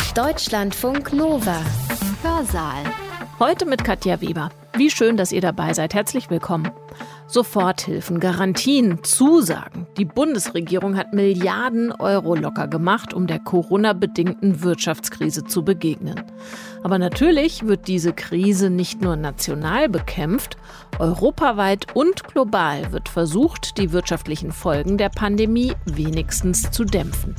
Deutschlandfunk Nova. Hörsaal. Heute mit Katja Weber. Wie schön, dass ihr dabei seid. Herzlich willkommen. Soforthilfen, Garantien, Zusagen. Die Bundesregierung hat Milliarden Euro locker gemacht, um der Corona-bedingten Wirtschaftskrise zu begegnen. Aber natürlich wird diese Krise nicht nur national bekämpft. Europaweit und global wird versucht, die wirtschaftlichen Folgen der Pandemie wenigstens zu dämpfen.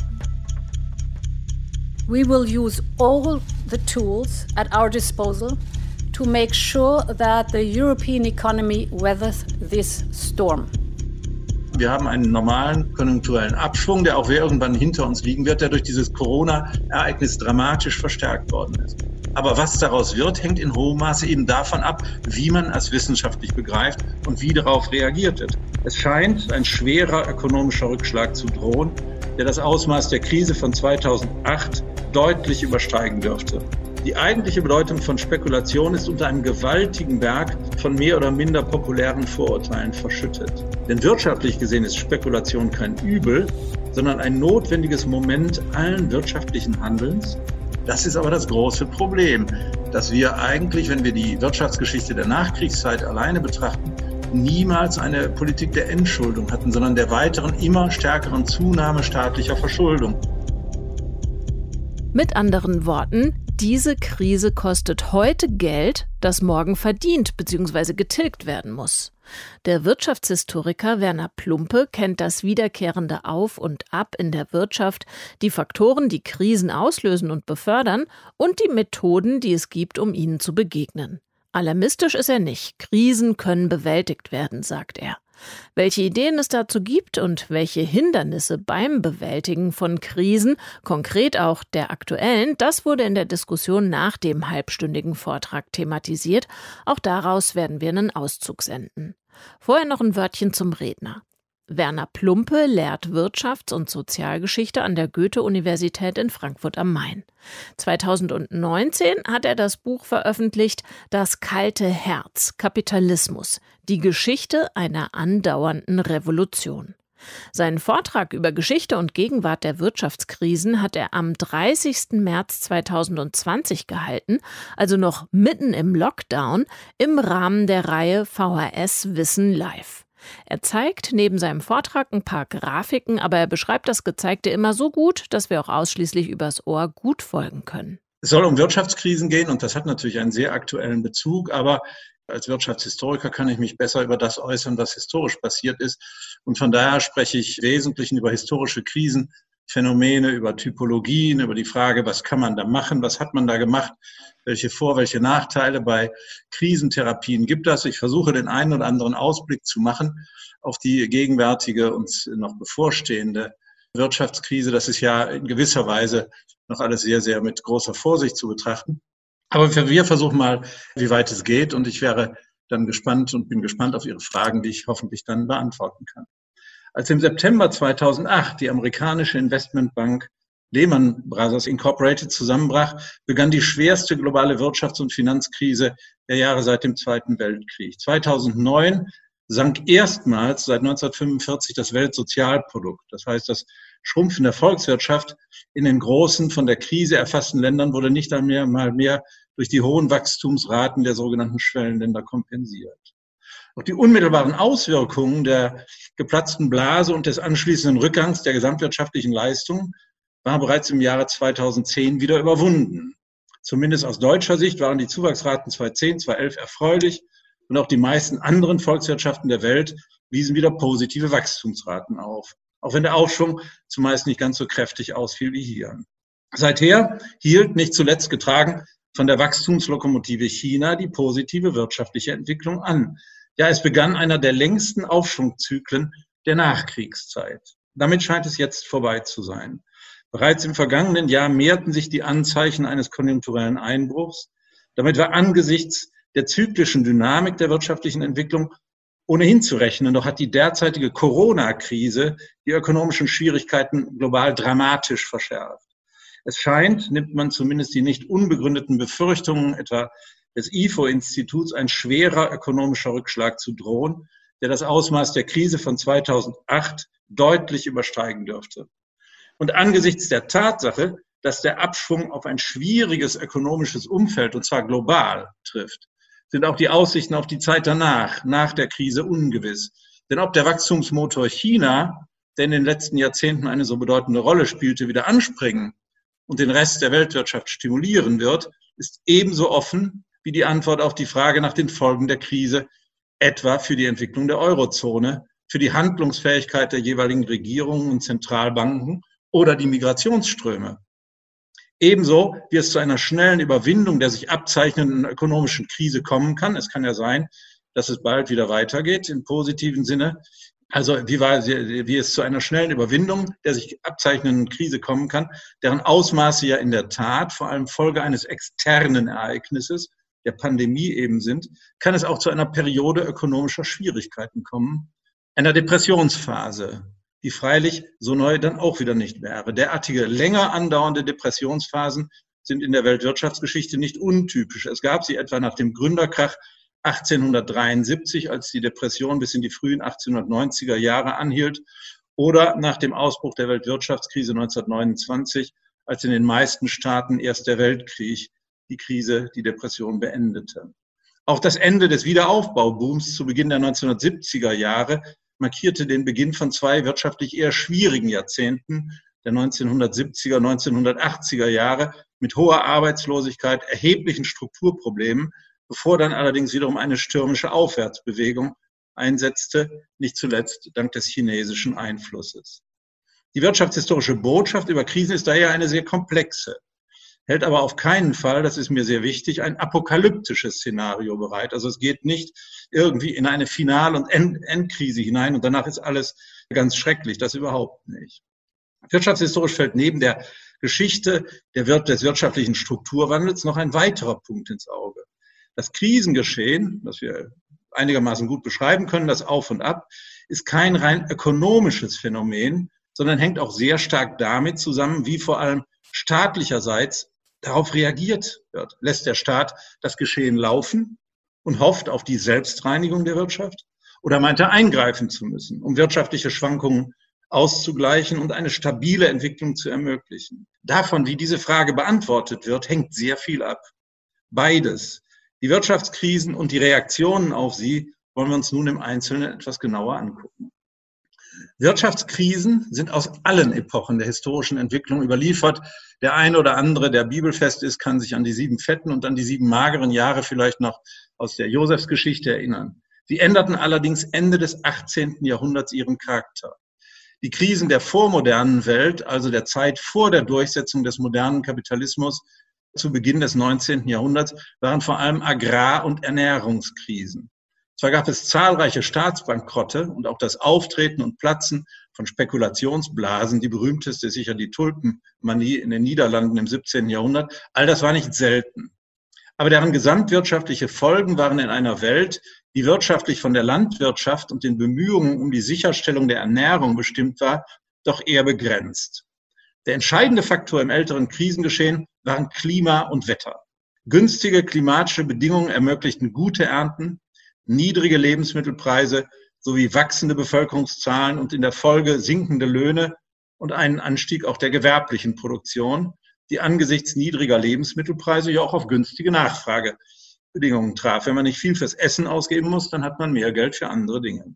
We will use all the tools at our disposal to make sure that the European economy weathers this storm. Wir haben einen normalen konjunkturellen Abschwung, der auch irgendwann hinter uns liegen wird, der durch dieses Corona-Ereignis dramatisch verstärkt worden ist. Aber was daraus wird, hängt in hohem Maße eben davon ab, wie man es wissenschaftlich begreift und wie darauf reagiert wird. Es scheint ein schwerer ökonomischer Rückschlag zu drohen, der das Ausmaß der Krise von 2008 deutlich übersteigen dürfte. Die eigentliche Bedeutung von Spekulation ist unter einem gewaltigen Berg von mehr oder minder populären Vorurteilen verschüttet. Denn wirtschaftlich gesehen ist Spekulation kein Übel, sondern ein notwendiges Moment allen wirtschaftlichen Handelns. Das ist aber das große Problem, dass wir eigentlich, wenn wir die Wirtschaftsgeschichte der Nachkriegszeit alleine betrachten, niemals eine Politik der Entschuldung hatten, sondern der weiteren, immer stärkeren Zunahme staatlicher Verschuldung. Mit anderen Worten, diese Krise kostet heute Geld, das morgen verdient bzw. getilgt werden muss. Der Wirtschaftshistoriker Werner Plumpe kennt das wiederkehrende Auf und Ab in der Wirtschaft, die Faktoren, die Krisen auslösen und befördern und die Methoden, die es gibt, um ihnen zu begegnen. Alarmistisch ist er nicht. Krisen können bewältigt werden, sagt er. Welche Ideen es dazu gibt und welche Hindernisse beim Bewältigen von Krisen, konkret auch der aktuellen, das wurde in der Diskussion nach dem halbstündigen Vortrag thematisiert. Auch daraus werden wir einen Auszug senden. Vorher noch ein Wörtchen zum Redner. Werner Plumpe lehrt Wirtschafts- und Sozialgeschichte an der Goethe-Universität in Frankfurt am Main. 2019 hat er das Buch veröffentlicht »Das kalte Herz. Kapitalismus. Die Geschichte einer andauernden Revolution«. Seinen Vortrag über Geschichte und Gegenwart der Wirtschaftskrisen hat er am 30. März 2020 gehalten, also noch mitten im Lockdown, im Rahmen der Reihe VHS Wissen Live. Er zeigt neben seinem Vortrag ein paar Grafiken, aber er beschreibt das Gezeigte immer so gut, dass wir auch ausschließlich übers Ohr gut folgen können. Es soll um Wirtschaftskrisen gehen und das hat natürlich einen sehr aktuellen Bezug, aber als Wirtschaftshistoriker kann ich mich besser über das äußern, was historisch passiert ist. Und von daher spreche ich im Wesentlichen über historische Krisenphänomene, über Typologien, über die Frage, was kann man da machen, was hat man da gemacht, welche welche Nachteile bei Krisentherapien gibt es. Ich versuche den einen oder anderen Ausblick zu machen auf die gegenwärtige und noch bevorstehende Wirtschaftskrise. Das ist ja in gewisser Weise noch alles sehr, sehr mit großer Vorsicht zu betrachten. Aber wir versuchen mal, wie weit es geht und ich wäre dann gespannt und bin gespannt auf Ihre Fragen, die ich hoffentlich dann beantworten kann. Als im September 2008 die amerikanische Investmentbank Lehman Brothers Incorporated zusammenbrach, begann die schwerste globale Wirtschafts- und Finanzkrise der Jahre seit dem Zweiten Weltkrieg. 2009 sank erstmals seit 1945 das Weltsozialprodukt. Das heißt, das Schrumpfen der Volkswirtschaft in den großen, von der Krise erfassten Ländern wurde nicht einmal mehr durch die hohen Wachstumsraten der sogenannten Schwellenländer kompensiert. Auch die unmittelbaren Auswirkungen der geplatzten Blase und des anschließenden Rückgangs der gesamtwirtschaftlichen Leistungen waren bereits im Jahre 2010 wieder überwunden. Zumindest aus deutscher Sicht waren die Zuwachsraten 2010, 2011 erfreulich und auch die meisten anderen Volkswirtschaften der Welt wiesen wieder positive Wachstumsraten auf. Auch wenn der Aufschwung zumeist nicht ganz so kräftig ausfiel wie hier. Seither hielt, nicht zuletzt getragen von der Wachstumslokomotive China, die positive wirtschaftliche Entwicklung an. Ja, es begann einer der längsten Aufschwungzyklen der Nachkriegszeit. Damit scheint es jetzt vorbei zu sein. Bereits im vergangenen Jahr mehrten sich die Anzeichen eines konjunkturellen Einbruchs. Damit war angesichts der zyklischen Dynamik der wirtschaftlichen Entwicklung ohnehin zu rechnen. Doch hat die derzeitige Corona-Krise die ökonomischen Schwierigkeiten global dramatisch verschärft. Es scheint, nimmt man zumindest die nicht unbegründeten Befürchtungen etwa des IFO-Instituts, ein schwerer ökonomischer Rückschlag zu drohen, der das Ausmaß der Krise von 2008 deutlich übersteigen dürfte. Und angesichts der Tatsache, dass der Abschwung auf ein schwieriges ökonomisches Umfeld, und zwar global, trifft, sind auch die Aussichten auf die Zeit danach, nach der Krise, ungewiss. Denn ob der Wachstumsmotor China, der in den letzten Jahrzehnten eine so bedeutende Rolle spielte, wieder anspringen und den Rest der Weltwirtschaft stimulieren wird, ist ebenso offen wie die Antwort auf die Frage nach den Folgen der Krise, etwa für die Entwicklung der Eurozone, für die Handlungsfähigkeit der jeweiligen Regierungen und Zentralbanken oder die Migrationsströme. Ebenso wie es zu einer schnellen Überwindung der sich abzeichnenden ökonomischen Krise kommen kann. Es kann ja sein, dass es bald wieder weitergeht im positiven Sinne. Also wie es zu einer schnellen Überwindung der sich abzeichnenden Krise kommen kann, deren Ausmaße ja in der Tat vor allem Folge eines externen Ereignisses, der Pandemie eben sind, kann es auch zu einer Periode ökonomischer Schwierigkeiten kommen, einer Depressionsphase, die freilich so neu dann auch wieder nicht wäre. Derartige länger andauernde Depressionsphasen sind in der Weltwirtschaftsgeschichte nicht untypisch. Es gab sie etwa nach dem Gründerkrach 1873, als die Depression bis in die frühen 1890er Jahre anhielt, oder nach dem Ausbruch der Weltwirtschaftskrise 1929, als in den meisten Staaten erst der Weltkrieg die Krise, die Depression beendete. Auch das Ende des Wiederaufbaubooms zu Beginn der 1970er Jahre markierte den Beginn von zwei wirtschaftlich eher schwierigen Jahrzehnten, der 1970er, 1980er Jahre, mit hoher Arbeitslosigkeit, erheblichen Strukturproblemen, bevor dann allerdings wiederum eine stürmische Aufwärtsbewegung einsetzte, nicht zuletzt dank des chinesischen Einflusses. Die wirtschaftshistorische Botschaft über Krisen ist daher eine sehr komplexe, hält aber auf keinen Fall, das ist mir sehr wichtig, ein apokalyptisches Szenario bereit. Also es geht nicht irgendwie in eine Final- und Endkrise hinein und danach ist alles ganz schrecklich, das überhaupt nicht. Wirtschaftshistorisch fällt neben der Geschichte des wirtschaftlichen Strukturwandels noch ein weiterer Punkt ins Auge. Das Krisengeschehen, das wir einigermaßen gut beschreiben können, das Auf und Ab, ist kein rein ökonomisches Phänomen, sondern hängt auch sehr stark damit zusammen, wie vor allem staatlicherseits darauf reagiert wird. Lässt der Staat das Geschehen laufen und hofft auf die Selbstreinigung der Wirtschaft? Oder meint er eingreifen zu müssen, um wirtschaftliche Schwankungen auszugleichen und eine stabile Entwicklung zu ermöglichen? Davon, wie diese Frage beantwortet wird, hängt sehr viel ab. Beides, die Wirtschaftskrisen und die Reaktionen auf sie, wollen wir uns nun im Einzelnen etwas genauer angucken. Wirtschaftskrisen sind aus allen Epochen der historischen Entwicklung überliefert. Der eine oder andere, der bibelfest ist, kann sich an die 7 fetten und an die 7 mageren Jahre vielleicht noch aus der Josefsgeschichte erinnern. Sie änderten allerdings Ende des 18. Jahrhunderts ihren Charakter. Die Krisen der vormodernen Welt, also der Zeit vor der Durchsetzung des modernen Kapitalismus zu Beginn des 19. Jahrhunderts, waren vor allem Agrar- und Ernährungskrisen. Zwar gab es zahlreiche Staatsbankrotte und auch das Auftreten und Platzen von Spekulationsblasen, die berühmteste ist sicher die Tulpenmanie in den Niederlanden im 17. Jahrhundert. All das war nicht selten. Aber deren gesamtwirtschaftliche Folgen waren in einer Welt, die wirtschaftlich von der Landwirtschaft und den Bemühungen um die Sicherstellung der Ernährung bestimmt war, doch eher begrenzt. Der entscheidende Faktor im älteren Krisengeschehen waren Klima und Wetter. Günstige klimatische Bedingungen ermöglichten gute Ernten, niedrige Lebensmittelpreise sowie wachsende Bevölkerungszahlen und in der Folge sinkende Löhne und einen Anstieg auch der gewerblichen Produktion, die angesichts niedriger Lebensmittelpreise ja auch auf günstige Nachfragebedingungen traf. Wenn man nicht viel fürs Essen ausgeben muss, dann hat man mehr Geld für andere Dinge.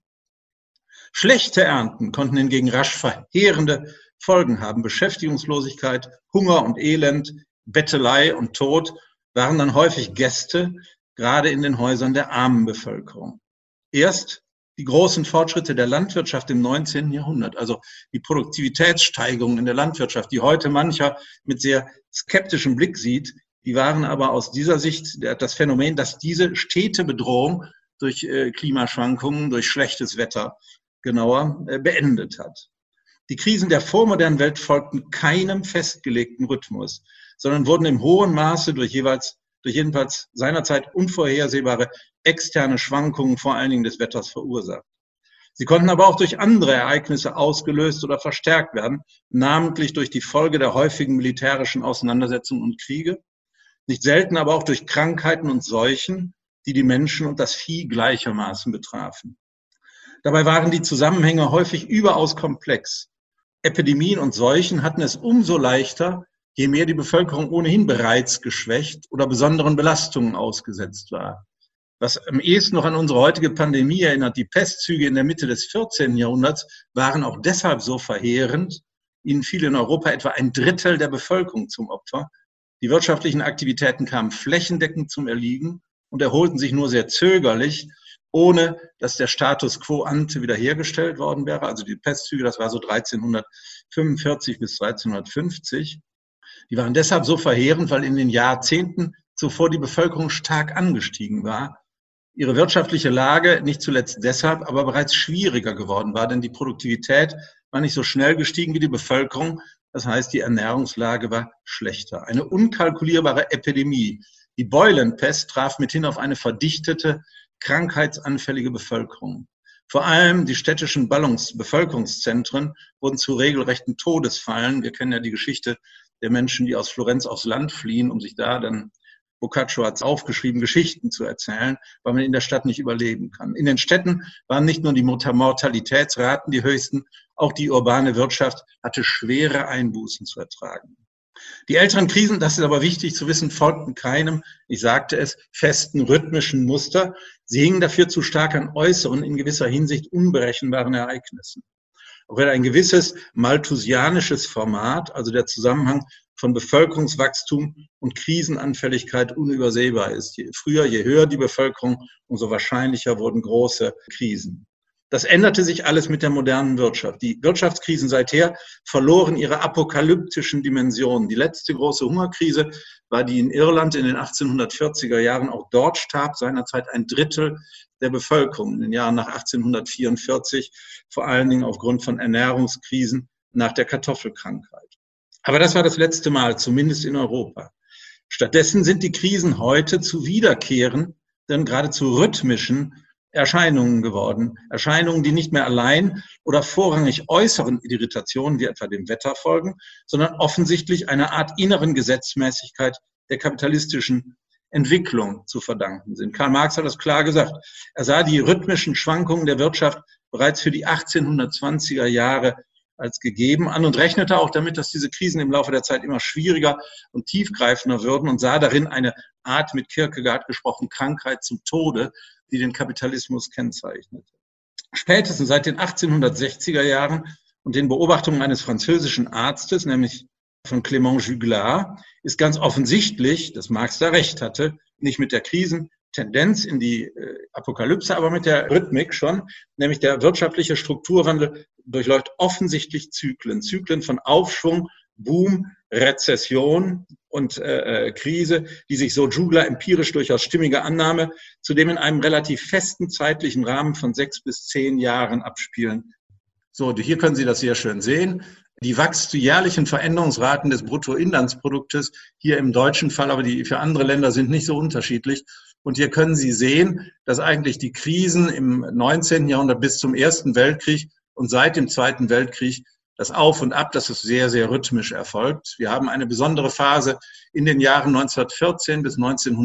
Schlechte Ernten konnten hingegen rasch verheerende Folgen haben. Beschäftigungslosigkeit, Hunger und Elend, Bettelei und Tod waren dann häufig Gäste, gerade in den Häusern der armen Bevölkerung. Erst die großen Fortschritte der Landwirtschaft im 19. Jahrhundert, also die Produktivitätssteigerung in der Landwirtschaft, die heute mancher mit sehr skeptischem Blick sieht, die waren aber aus dieser Sicht das Phänomen, dass diese stete Bedrohung durch Klimaschwankungen, durch schlechtes Wetter genauer beendet hat. Die Krisen der vormodernen Welt folgten keinem festgelegten Rhythmus, sondern wurden im hohen Maße durch jedenfalls seinerzeit unvorhersehbare externe Schwankungen, vor allen Dingen des Wetters, verursacht. Sie konnten aber auch durch andere Ereignisse ausgelöst oder verstärkt werden, namentlich durch die Folge der häufigen militärischen Auseinandersetzungen und Kriege, nicht selten aber auch durch Krankheiten und Seuchen, die die Menschen und das Vieh gleichermaßen betrafen. Dabei waren die Zusammenhänge häufig überaus komplex. Epidemien und Seuchen hatten es umso leichter, je mehr die Bevölkerung ohnehin bereits geschwächt oder besonderen Belastungen ausgesetzt war. Was am ehesten noch an unsere heutige Pandemie erinnert, die Pestzüge in der Mitte des 14. Jahrhunderts waren auch deshalb so verheerend. Ihnen fiel in Europa etwa 1/3 der Bevölkerung zum Opfer. Die wirtschaftlichen Aktivitäten kamen flächendeckend zum Erliegen und erholten sich nur sehr zögerlich, ohne dass der Status quo ante wiederhergestellt worden wäre. Also die Pestzüge, das war so 1345 bis 1350. Die waren deshalb so verheerend, weil in den Jahrzehnten zuvor die Bevölkerung stark angestiegen war. Ihre wirtschaftliche Lage nicht zuletzt deshalb aber bereits schwieriger geworden war, denn die Produktivität war nicht so schnell gestiegen wie die Bevölkerung. Das heißt, die Ernährungslage war schlechter. Eine unkalkulierbare Epidemie. Die Beulenpest traf mithin auf eine verdichtete, krankheitsanfällige Bevölkerung. Vor allem die städtischen Bevölkerungszentren wurden zu regelrechten Todesfallen. Wir kennen ja die Geschichte der Menschen, die aus Florenz aufs Land fliehen, um sich da dann, Boccaccio hat es aufgeschrieben, Geschichten zu erzählen, weil man in der Stadt nicht überleben kann. In den Städten waren nicht nur die Mortalitätsraten die höchsten, auch die urbane Wirtschaft hatte schwere Einbußen zu ertragen. Die älteren Krisen, das ist aber wichtig zu wissen, folgten keinem, ich sagte es, festen rhythmischen Muster. Sie hingen dafür zu stark an äußeren, in gewisser Hinsicht unberechenbaren Ereignissen. Auch wenn ein gewisses malthusianisches Format, also der Zusammenhang von Bevölkerungswachstum und Krisenanfälligkeit unübersehbar ist. Je früher, je höher die Bevölkerung, umso wahrscheinlicher wurden große Krisen. Das änderte sich alles mit der modernen Wirtschaft. Die Wirtschaftskrisen seither verloren ihre apokalyptischen Dimensionen. Die letzte große Hungerkrise war die in Irland in den 1840er Jahren. Auch dort starb seinerzeit 1/3 der Bevölkerung in den Jahren nach 1844, vor allen Dingen aufgrund von Ernährungskrisen nach der Kartoffelkrankheit. Aber das war das letzte Mal, zumindest in Europa. Stattdessen sind die Krisen heute zu wiederkehrenden, geradezu rhythmischen Erscheinungen geworden. Erscheinungen, die nicht mehr allein oder vorrangig äußeren Irritationen wie etwa dem Wetter folgen, sondern offensichtlich einer Art inneren Gesetzmäßigkeit der kapitalistischen Entwicklung zu verdanken sind. Karl Marx hat das klar gesagt. Er sah die rhythmischen Schwankungen der Wirtschaft bereits für die 1820er Jahre als gegeben an und rechnete auch damit, dass diese Krisen im Laufe der Zeit immer schwieriger und tiefgreifender würden und sah darin eine Art, mit Kierkegaard gesprochen, Krankheit zum Tode, die den Kapitalismus kennzeichnete. Spätestens seit den 1860er Jahren und den Beobachtungen eines französischen Arztes, nämlich von Clément Juglar, ist ganz offensichtlich, dass Marx da recht hatte, nicht mit der Krisentendenz in die Apokalypse, aber mit der Rhythmik schon, nämlich der wirtschaftliche Strukturwandel durchläuft offensichtlich Zyklen. Zyklen von Aufschwung, Boom, Rezession und Krise, die sich so Juglar empirisch durchaus stimmige Annahme, zudem in einem relativ festen zeitlichen Rahmen von 6 bis 10 Jahren abspielen. So, hier können Sie das sehr schön sehen. Die jährlichen Veränderungsraten des Bruttoinlandsproduktes, hier im deutschen Fall, aber die für andere Länder sind nicht so unterschiedlich. Und hier können Sie sehen, dass eigentlich die Krisen im 19. Jahrhundert bis zum Ersten Weltkrieg und seit dem Zweiten Weltkrieg das Auf und Ab, das ist sehr, sehr rhythmisch erfolgt. Wir haben eine besondere Phase in den Jahren 1914 bis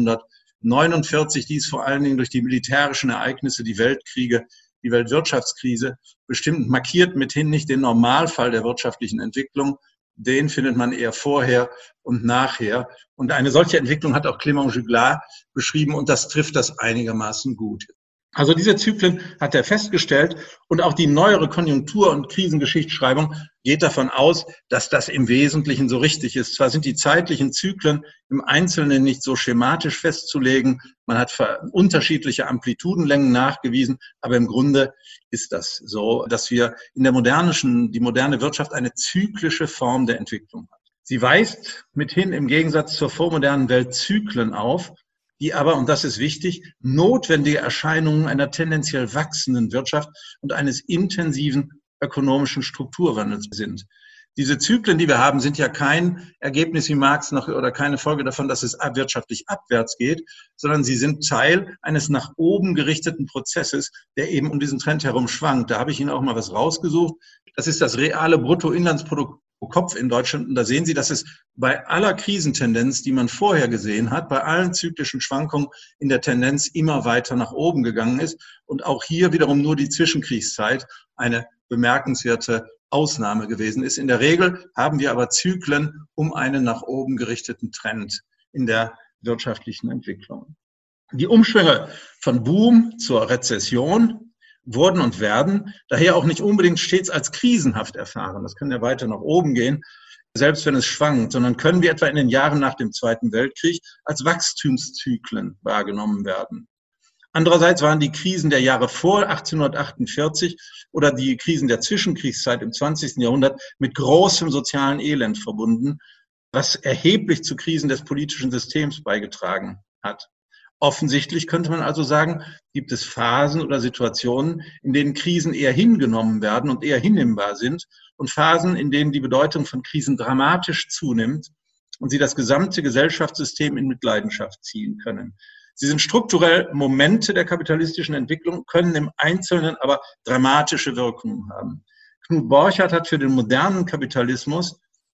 1949, die ist vor allen Dingen durch die militärischen Ereignisse, die Weltkriege, die Weltwirtschaftskrise bestimmt, markiert mithin nicht den Normalfall der wirtschaftlichen Entwicklung. Den findet man eher vorher und nachher. Und eine solche Entwicklung hat auch Clément Juglar beschrieben und das trifft das einigermaßen gut. Also diese Zyklen hat er festgestellt und auch die neuere Konjunktur- und Krisengeschichtsschreibung geht davon aus, dass das im Wesentlichen so richtig ist. Zwar sind die zeitlichen Zyklen im Einzelnen nicht so schematisch festzulegen, man hat unterschiedliche Amplitudenlängen nachgewiesen, aber im Grunde ist das so, dass wir in der die moderne Wirtschaft eine zyklische Form der Entwicklung hat. Sie weist mithin im Gegensatz zur vormodernen Welt Zyklen auf, die aber, und das ist wichtig, notwendige Erscheinungen einer tendenziell wachsenden Wirtschaft und eines intensiven ökonomischen Strukturwandels sind. Diese Zyklen, die wir haben, sind ja kein Ergebnis wie Marx oder keine Folge davon, dass es wirtschaftlich abwärts geht, sondern sie sind Teil eines nach oben gerichteten Prozesses, der eben um diesen Trend herum schwankt. Da habe ich Ihnen auch mal was rausgesucht. Das ist das reale Bruttoinlandsprodukt pro Kopf in Deutschland. Und da sehen Sie, dass es bei aller Krisentendenz, die man vorher gesehen hat, bei allen zyklischen Schwankungen in der Tendenz immer weiter nach oben gegangen ist. Und auch hier wiederum nur die Zwischenkriegszeit eine bemerkenswerte Ausnahme gewesen ist. In der Regel haben wir aber Zyklen um einen nach oben gerichteten Trend in der wirtschaftlichen Entwicklung. Die Umschwünge von Boom zur Rezession wurden und werden daher auch nicht unbedingt stets als krisenhaft erfahren. Das kann ja weiter nach oben gehen, selbst wenn es schwankt, sondern können wir etwa in den Jahren nach dem Zweiten Weltkrieg als Wachstumszyklen wahrgenommen werden. Andererseits waren die Krisen der Jahre vor 1848 oder die Krisen der Zwischenkriegszeit im 20. Jahrhundert mit großem sozialen Elend verbunden, was erheblich zu Krisen des politischen Systems beigetragen hat. Offensichtlich könnte man also sagen, gibt es Phasen oder Situationen, in denen Krisen eher hingenommen werden und eher hinnehmbar sind und Phasen, in denen die Bedeutung von Krisen dramatisch zunimmt und sie das gesamte Gesellschaftssystem in Mitleidenschaft ziehen können. Sie sind strukturell Momente der kapitalistischen Entwicklung, können im Einzelnen aber dramatische Wirkungen haben. Knut Borchardt hat für den modernen Kapitalismus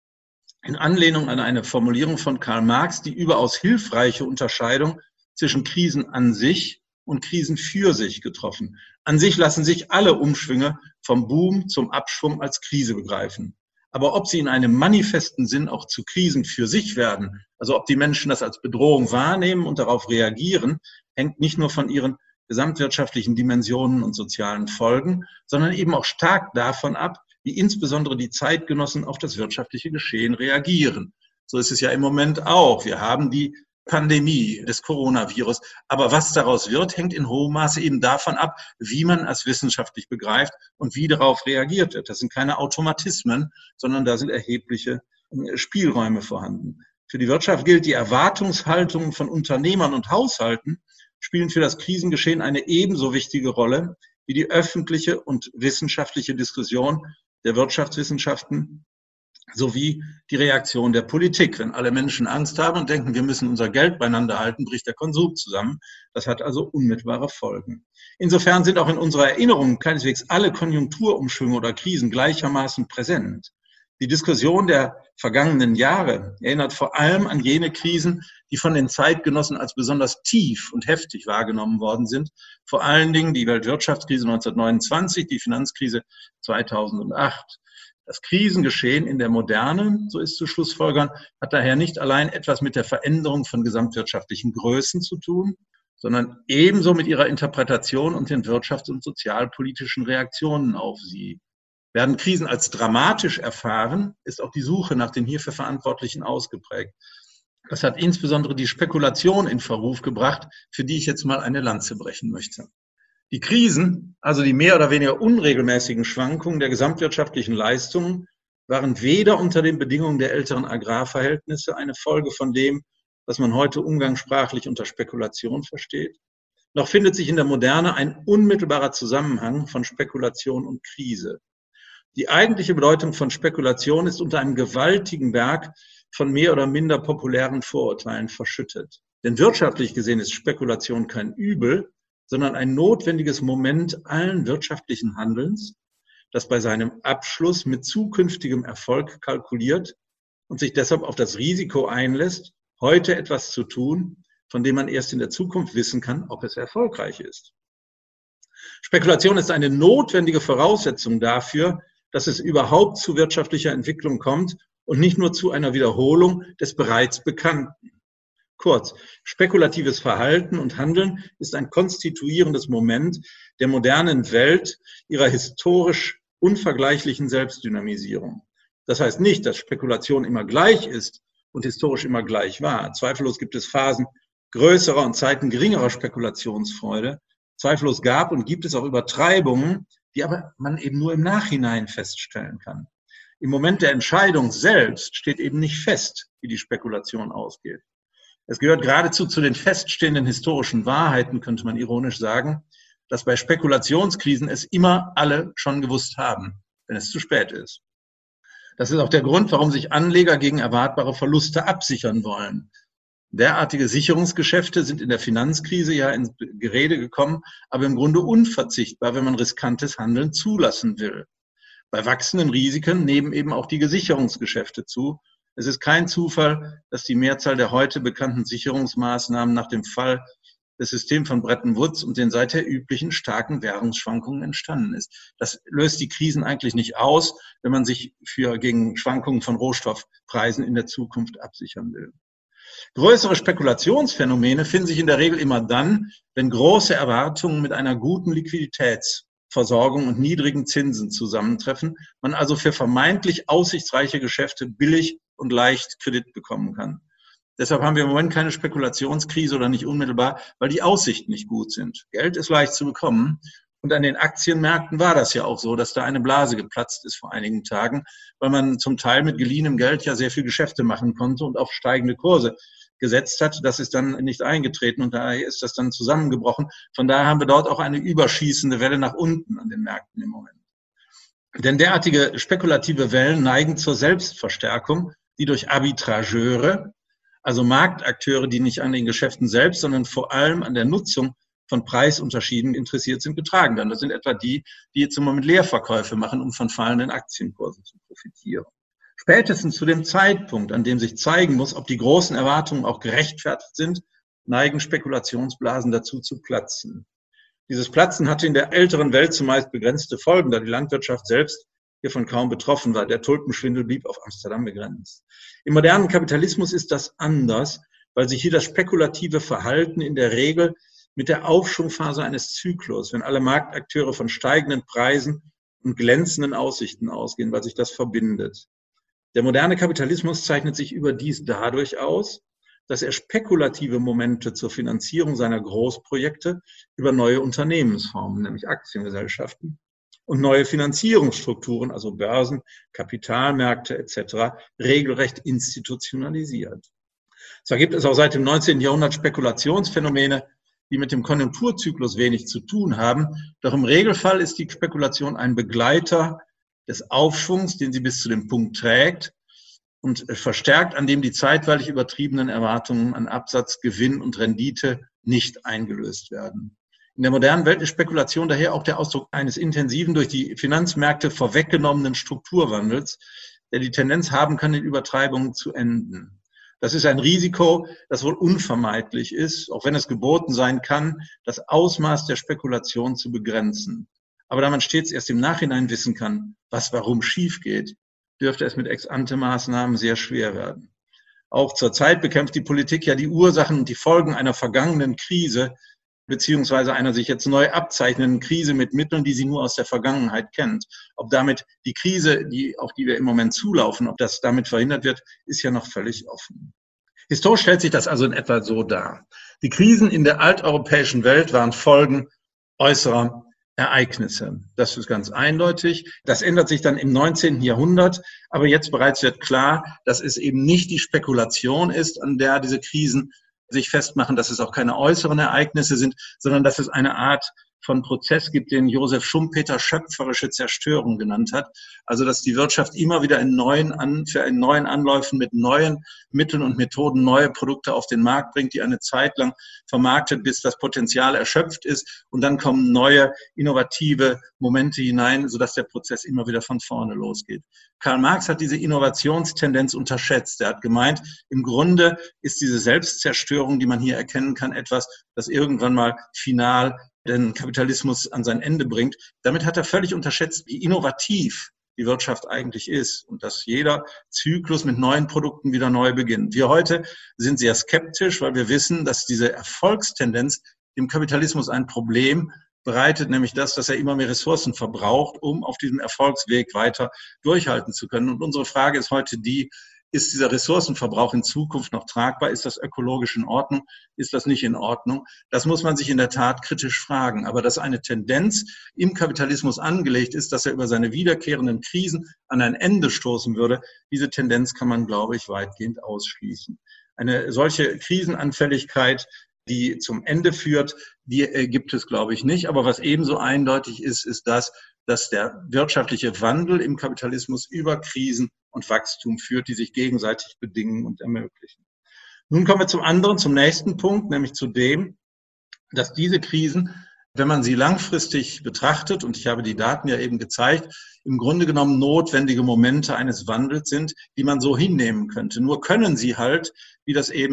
in Anlehnung an eine Formulierung von Karl Marx die überaus hilfreiche Unterscheidung zwischen Krisen an sich und Krisen für sich getroffen. An sich lassen sich alle Umschwünge vom Boom zum Abschwung als Krise begreifen. Aber ob sie in einem manifesten Sinn auch zu Krisen für sich werden, also ob die Menschen das als Bedrohung wahrnehmen und darauf reagieren, hängt nicht nur von ihren gesamtwirtschaftlichen Dimensionen und sozialen Folgen, sondern eben auch stark davon ab, wie insbesondere die Zeitgenossen auf das wirtschaftliche Geschehen reagieren. So ist es ja im Moment auch. Wir haben die Pandemie des Coronavirus. Aber was daraus wird, hängt in hohem Maße eben davon ab, wie man es wissenschaftlich begreift und wie darauf reagiert wird. Das sind keine Automatismen, sondern da sind erhebliche Spielräume vorhanden. Für die Wirtschaft gilt, die Erwartungshaltungen von Unternehmern und Haushalten spielen für das Krisengeschehen eine ebenso wichtige Rolle wie die öffentliche und wissenschaftliche Diskussion der Wirtschaftswissenschaften sowie die Reaktion der Politik. Wenn alle Menschen Angst haben und denken, wir müssen unser Geld beieinander halten, bricht der Konsum zusammen. Das hat also unmittelbare Folgen. Insofern sind auch in unserer Erinnerung keineswegs alle Konjunkturumschwünge oder Krisen gleichermaßen präsent. Die Diskussion der vergangenen Jahre erinnert vor allem an jene Krisen, die von den Zeitgenossen als besonders tief und heftig wahrgenommen worden sind. Vor allen Dingen die Weltwirtschaftskrise 1929, die Finanzkrise 2008. Das Krisengeschehen in der Moderne, so ist zu schlussfolgern, hat daher nicht allein etwas mit der Veränderung von gesamtwirtschaftlichen Größen zu tun, sondern ebenso mit ihrer Interpretation und den wirtschafts- und sozialpolitischen Reaktionen auf sie. Werden Krisen als dramatisch erfahren, ist auch die Suche nach den hierfür Verantwortlichen ausgeprägt. Das hat insbesondere die Spekulation in Verruf gebracht, für die ich jetzt mal eine Lanze brechen möchte. Die Krisen, also die mehr oder weniger unregelmäßigen Schwankungen der gesamtwirtschaftlichen Leistungen, waren weder unter den Bedingungen der älteren Agrarverhältnisse eine Folge von dem, was man heute umgangssprachlich unter Spekulation versteht, noch findet sich in der Moderne ein unmittelbarer Zusammenhang von Spekulation und Krise. Die eigentliche Bedeutung von Spekulation ist unter einem gewaltigen Berg von mehr oder minder populären Vorurteilen verschüttet. Denn wirtschaftlich gesehen ist Spekulation kein Übel, sondern ein notwendiges Moment allen wirtschaftlichen Handelns, das bei seinem Abschluss mit zukünftigem Erfolg kalkuliert und sich deshalb auf das Risiko einlässt, heute etwas zu tun, von dem man erst in der Zukunft wissen kann, ob es erfolgreich ist. Spekulation ist eine notwendige Voraussetzung dafür, dass es überhaupt zu wirtschaftlicher Entwicklung kommt und nicht nur zu einer Wiederholung des bereits Bekannten. Kurz, spekulatives Verhalten und Handeln ist ein konstituierendes Moment der modernen Welt, ihrer historisch unvergleichlichen Selbstdynamisierung. Das heißt nicht, dass Spekulation immer gleich ist und historisch immer gleich war. Zweifellos gibt es Phasen größerer und Zeiten geringerer Spekulationsfreude. Zweifellos gab und gibt es auch Übertreibungen, die aber man eben nur im Nachhinein feststellen kann. Im Moment der Entscheidung selbst steht eben nicht fest, wie die Spekulation ausgeht. Es gehört geradezu zu den feststehenden historischen Wahrheiten, könnte man ironisch sagen, dass bei Spekulationskrisen es immer alle schon gewusst haben, wenn es zu spät ist. Das ist auch der Grund, warum sich Anleger gegen erwartbare Verluste absichern wollen. Derartige Sicherungsgeschäfte sind in der Finanzkrise ja ins Gerede gekommen, aber im Grunde unverzichtbar, wenn man riskantes Handeln zulassen will. Bei wachsenden Risiken nehmen eben auch die Gesicherungsgeschäfte zu. Es ist kein Zufall, dass die Mehrzahl der heute bekannten Sicherungsmaßnahmen nach dem Fall das System von Bretton Woods und den seither üblichen starken Währungsschwankungen entstanden ist. Das löst die Krisen eigentlich nicht aus, wenn man sich gegen Schwankungen von Rohstoffpreisen in der Zukunft absichern will. Größere Spekulationsphänomene finden sich in der Regel immer dann, wenn große Erwartungen mit einer guten Liquiditätsversorgung und niedrigen Zinsen zusammentreffen, man also für vermeintlich aussichtsreiche Geschäfte billig und leicht Kredit bekommen kann. Deshalb haben wir im Moment keine Spekulationskrise oder nicht unmittelbar, weil die Aussichten nicht gut sind. Geld ist leicht zu bekommen. Und an den Aktienmärkten war das ja auch so, dass da eine Blase geplatzt ist vor einigen Tagen, weil man zum Teil mit geliehenem Geld ja sehr viel Geschäfte machen konnte und auf steigende Kurse gesetzt hat. Das ist dann nicht eingetreten und daher ist das dann zusammengebrochen. Von daher haben wir dort auch eine überschießende Welle nach unten an den Märkten im Moment. Denn derartige spekulative Wellen neigen zur Selbstverstärkung, die durch Arbitrageure, also Marktakteure, die nicht an den Geschäften selbst, sondern vor allem an der Nutzung von Preisunterschieden interessiert sind, getragen werden. Das sind etwa die jetzt im Moment Leerverkäufe machen, um von fallenden Aktienkursen zu profitieren. Spätestens zu dem Zeitpunkt, an dem sich zeigen muss, ob die großen Erwartungen auch gerechtfertigt sind, neigen Spekulationsblasen dazu zu platzen. Dieses Platzen hatte in der älteren Welt zumeist begrenzte Folgen, da die Landwirtschaft selbst hiervon kaum betroffen war. Der Tulpenschwindel blieb auf Amsterdam begrenzt. Im modernen Kapitalismus ist das anders, weil sich hier das spekulative Verhalten in der Regel mit der Aufschwungphase eines Zyklus, wenn alle Marktakteure von steigenden Preisen und glänzenden Aussichten ausgehen, weil sich das verbindet. Der moderne Kapitalismus zeichnet sich überdies dadurch aus, dass er spekulative Momente zur Finanzierung seiner Großprojekte über neue Unternehmensformen, nämlich Aktiengesellschaften, und neue Finanzierungsstrukturen, also Börsen, Kapitalmärkte etc., regelrecht institutionalisiert. Zwar gibt es auch seit dem 19. Jahrhundert Spekulationsphänomene, die mit dem Konjunkturzyklus wenig zu tun haben, doch im Regelfall ist die Spekulation ein Begleiter des Aufschwungs, den sie bis zu dem Punkt trägt und verstärkt, an dem die zeitweilig übertriebenen Erwartungen an Absatz, Gewinn und Rendite nicht eingelöst werden. In der modernen Welt ist Spekulation daher auch der Ausdruck eines intensiven, durch die Finanzmärkte vorweggenommenen Strukturwandels, der die Tendenz haben kann, in Übertreibungen zu enden. Das ist ein Risiko, das wohl unvermeidlich ist, auch wenn es geboten sein kann, das Ausmaß der Spekulation zu begrenzen. Aber da man stets erst im Nachhinein wissen kann, was warum schief geht, dürfte es mit Ex-ante-Maßnahmen sehr schwer werden. Auch zurzeit bekämpft die Politik ja die Ursachen und die Folgen einer vergangenen Krise, beziehungsweise einer sich jetzt neu abzeichnenden Krise mit Mitteln, die sie nur aus der Vergangenheit kennt. Ob damit die Krise, auf die wir im Moment zulaufen, ob das damit verhindert wird, ist ja noch völlig offen. Historisch stellt sich das also in etwa so dar. Die Krisen in der alteuropäischen Welt waren Folgen äußerer Ereignisse. Das ist ganz eindeutig. Das ändert sich dann im 19. Jahrhundert. Aber jetzt bereits wird klar, dass es eben nicht die Spekulation ist, an der diese Krisen sich festmachen, dass es auch keine äußeren Ereignisse sind, sondern dass es eine Art von Prozess gibt, den Josef Schumpeter schöpferische Zerstörung genannt hat. Also dass die Wirtschaft immer wieder in neuen Anläufen mit neuen Mitteln und Methoden neue Produkte auf den Markt bringt, die eine Zeit lang vermarktet, bis das Potenzial erschöpft ist. Und dann kommen neue, innovative Momente hinein, sodass der Prozess immer wieder von vorne losgeht. Karl Marx hat diese Innovationstendenz unterschätzt. Er hat gemeint, im Grunde ist diese Selbstzerstörung, die man hier erkennen kann, etwas, das irgendwann mal final den Kapitalismus an sein Ende bringt. Damit hat er völlig unterschätzt, wie innovativ die Wirtschaft eigentlich ist und dass jeder Zyklus mit neuen Produkten wieder neu beginnt. Wir heute sind sehr skeptisch, weil wir wissen, dass diese Erfolgstendenz dem Kapitalismus ein Problem bereitet, nämlich das, dass er immer mehr Ressourcen verbraucht, um auf diesem Erfolgsweg weiter durchhalten zu können. Und unsere Frage ist heute die: Ist dieser Ressourcenverbrauch in Zukunft noch tragbar? Ist das ökologisch in Ordnung? Ist das nicht in Ordnung? Das muss man sich in der Tat kritisch fragen. Aber dass eine Tendenz im Kapitalismus angelegt ist, dass er über seine wiederkehrenden Krisen an ein Ende stoßen würde, diese Tendenz kann man, glaube ich, weitgehend ausschließen. Eine solche Krisenanfälligkeit, die zum Ende führt, die gibt es, glaube ich, nicht. Aber was ebenso eindeutig ist, ist das, dass der wirtschaftliche Wandel im Kapitalismus über Krisen und Wachstum führt, die sich gegenseitig bedingen und ermöglichen. Nun kommen wir zum nächsten Punkt, nämlich zu dem, dass diese Krisen, wenn man sie langfristig betrachtet, und ich habe die Daten ja eben gezeigt, im Grunde genommen notwendige Momente eines Wandels sind, die man so hinnehmen könnte. Nur können sie halt, wie das eben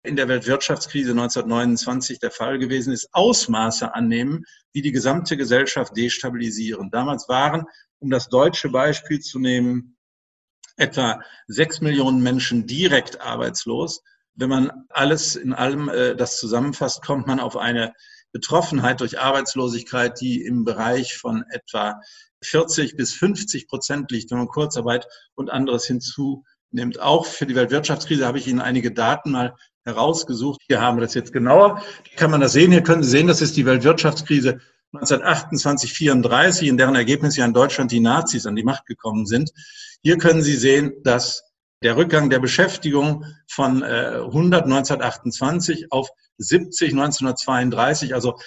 in der Weltwirtschaftskrise 1929 der Fall gewesen ist, Ausmaße annehmen, die die gesamte Gesellschaft destabilisieren. Damals waren, um das deutsche Beispiel zu nehmen, etwa 6 Millionen Menschen direkt arbeitslos. Wenn man alles in allem das zusammenfasst, kommt man auf eine Betroffenheit durch Arbeitslosigkeit, die im Bereich von etwa 40-50% liegt, wenn man Kurzarbeit und anderes hinzunimmt. Auch für die Weltwirtschaftskrise habe ich Ihnen einige Daten mal herausgesucht. Hier haben wir das jetzt genauer. Hier kann man das sehen. Hier können Sie sehen, das ist die Weltwirtschaftskrise 1928-34, in deren Ergebnis ja in Deutschland die Nazis an die Macht gekommen sind. Hier können Sie sehen, dass der Rückgang der Beschäftigung von 100 1928 auf 70 1932, also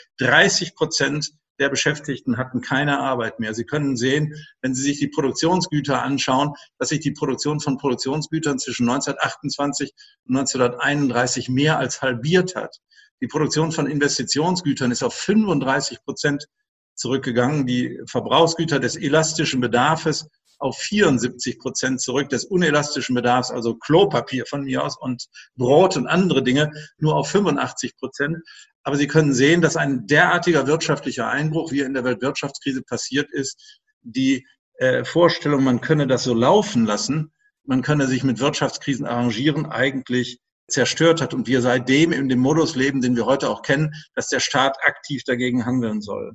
30% der Beschäftigten hatten keine Arbeit mehr. Sie können sehen, wenn Sie sich die Produktionsgüter anschauen, dass sich die Produktion von Produktionsgütern zwischen 1928 und 1931 mehr als halbiert hat. Die Produktion von Investitionsgütern ist auf 35% zurückgegangen. Die Verbrauchsgüter des elastischen Bedarfs auf 74% zurück, des unelastischen Bedarfs, also Klopapier von mir aus und Brot und andere Dinge, nur auf 85%. Aber Sie können sehen, dass ein derartiger wirtschaftlicher Einbruch, wie in der Weltwirtschaftskrise passiert ist, die Vorstellung, man könne das so laufen lassen, man könne sich mit Wirtschaftskrisen arrangieren, eigentlich zerstört hat und wir seitdem in dem Modus leben, den wir heute auch kennen, dass der Staat aktiv dagegen handeln soll.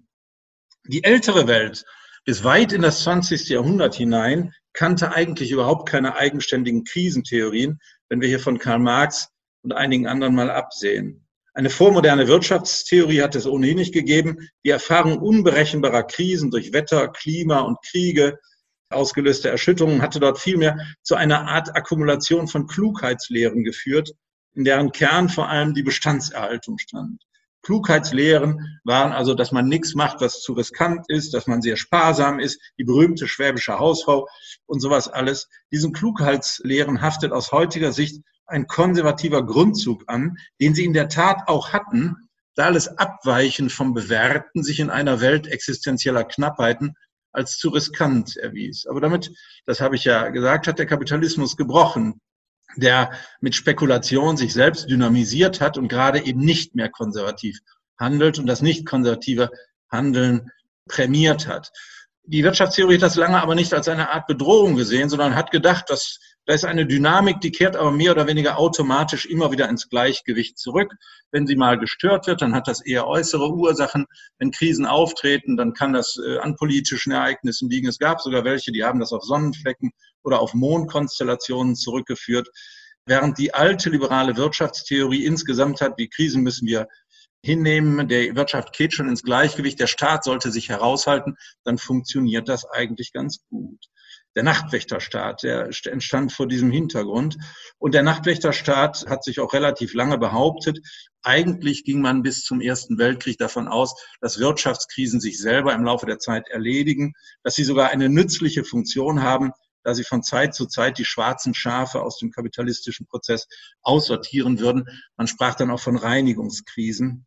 Die ältere Welt bis weit in das 20. Jahrhundert hinein kannte eigentlich überhaupt keine eigenständigen Krisentheorien, wenn wir hier von Karl Marx und einigen anderen mal absehen. Eine vormoderne Wirtschaftstheorie hat es ohnehin nicht gegeben. Die Erfahrung unberechenbarer Krisen durch Wetter, Klima und Kriege, ausgelöste Erschütterungen, hatte dort vielmehr zu einer Art Akkumulation von Klugheitslehren geführt, in deren Kern vor allem die Bestandserhaltung stand. Klugheitslehren waren also, dass man nichts macht, was zu riskant ist, dass man sehr sparsam ist, die berühmte schwäbische Hausfrau und sowas alles. Diesen Klugheitslehren haftet aus heutiger Sicht ein konservativer Grundzug an, den sie in der Tat auch hatten, da alles Abweichen vom Bewährten sich in einer Welt existenzieller Knappheiten als zu riskant erwies. Aber damit, das habe ich ja gesagt, hat der Kapitalismus gebrochen, der mit Spekulation sich selbst dynamisiert hat und gerade eben nicht mehr konservativ handelt und das nicht konservative Handeln prämiert hat. Die Wirtschaftstheorie hat das lange aber nicht als eine Art Bedrohung gesehen, sondern hat gedacht, dass da ist eine Dynamik, die kehrt aber mehr oder weniger automatisch immer wieder ins Gleichgewicht zurück. Wenn sie mal gestört wird, dann hat das eher äußere Ursachen. Wenn Krisen auftreten, dann kann das an politischen Ereignissen liegen. Es gab sogar welche, die haben das auf Sonnenflecken oder auf Mondkonstellationen zurückgeführt. Während die alte liberale Wirtschaftstheorie insgesamt hat, die Krisen müssen wir hinnehmen, der Wirtschaft geht schon ins Gleichgewicht, der Staat sollte sich heraushalten, dann funktioniert das eigentlich ganz gut. Der Nachtwächterstaat, der entstand vor diesem Hintergrund. Und der Nachtwächterstaat hat sich auch relativ lange behauptet. Eigentlich ging man bis zum Ersten Weltkrieg davon aus, dass Wirtschaftskrisen sich selber im Laufe der Zeit erledigen, dass sie sogar eine nützliche Funktion haben, da sie von Zeit zu Zeit die schwarzen Schafe aus dem kapitalistischen Prozess aussortieren würden. Man sprach dann auch von Reinigungskrisen,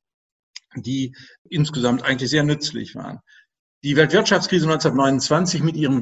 die insgesamt eigentlich sehr nützlich waren. Die Weltwirtschaftskrise 1929 mit ihren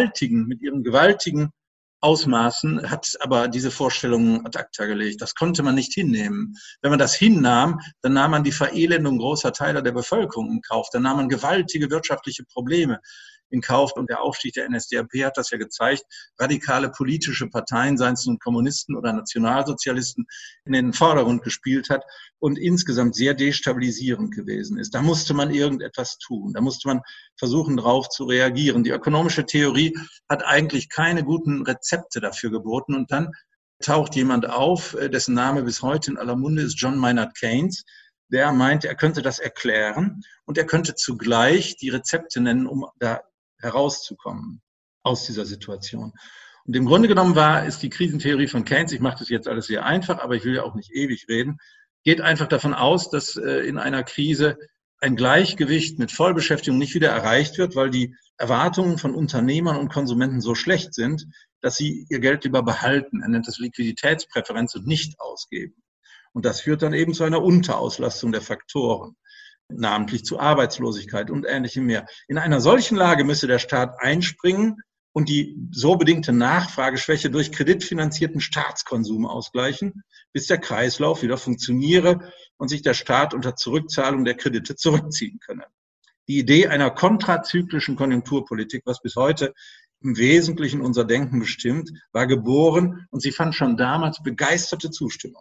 gewaltigen Ausmaßen hat aber diese Vorstellungen ad acta gelegt. Das konnte man nicht hinnehmen. Wenn man das hinnahm, dann nahm man die Verelendung großer Teile der Bevölkerung in Kauf. Dann nahm man gewaltige wirtschaftliche Probleme in Kauf. Und der Aufstieg der NSDAP hat das ja gezeigt. Radikale politische Parteien, seien es nun Kommunisten oder Nationalsozialisten, in den Vordergrund gespielt hat und insgesamt sehr destabilisierend gewesen ist. Da musste man irgendetwas tun. Da musste man versuchen, darauf zu reagieren. Die ökonomische Theorie hat eigentlich keine guten Rezepte dafür geboten. Und dann taucht jemand auf, dessen Name bis heute in aller Munde ist, John Maynard Keynes. Der meinte, er könnte das erklären und er könnte zugleich die Rezepte nennen, um da herauszukommen aus dieser Situation. Und im Grunde genommen ist die Krisentheorie von Keynes, ich mache das jetzt alles sehr einfach, aber ich will ja auch nicht ewig reden, geht einfach davon aus, dass in einer Krise ein Gleichgewicht mit Vollbeschäftigung nicht wieder erreicht wird, weil die Erwartungen von Unternehmern und Konsumenten so schlecht sind, dass sie ihr Geld lieber behalten. Er nennt das Liquiditätspräferenz und nicht ausgeben. Und das führt dann eben zu einer Unterauslastung der Faktoren, namentlich zu Arbeitslosigkeit und Ähnlichem mehr. In einer solchen Lage müsse der Staat einspringen und die so bedingte Nachfrageschwäche durch kreditfinanzierten Staatskonsum ausgleichen, bis der Kreislauf wieder funktioniere und sich der Staat unter Zurückzahlung der Kredite zurückziehen könne. Die Idee einer kontrazyklischen Konjunkturpolitik, was bis heute im Wesentlichen unser Denken bestimmt, war geboren und sie fand schon damals begeisterte Zustimmung.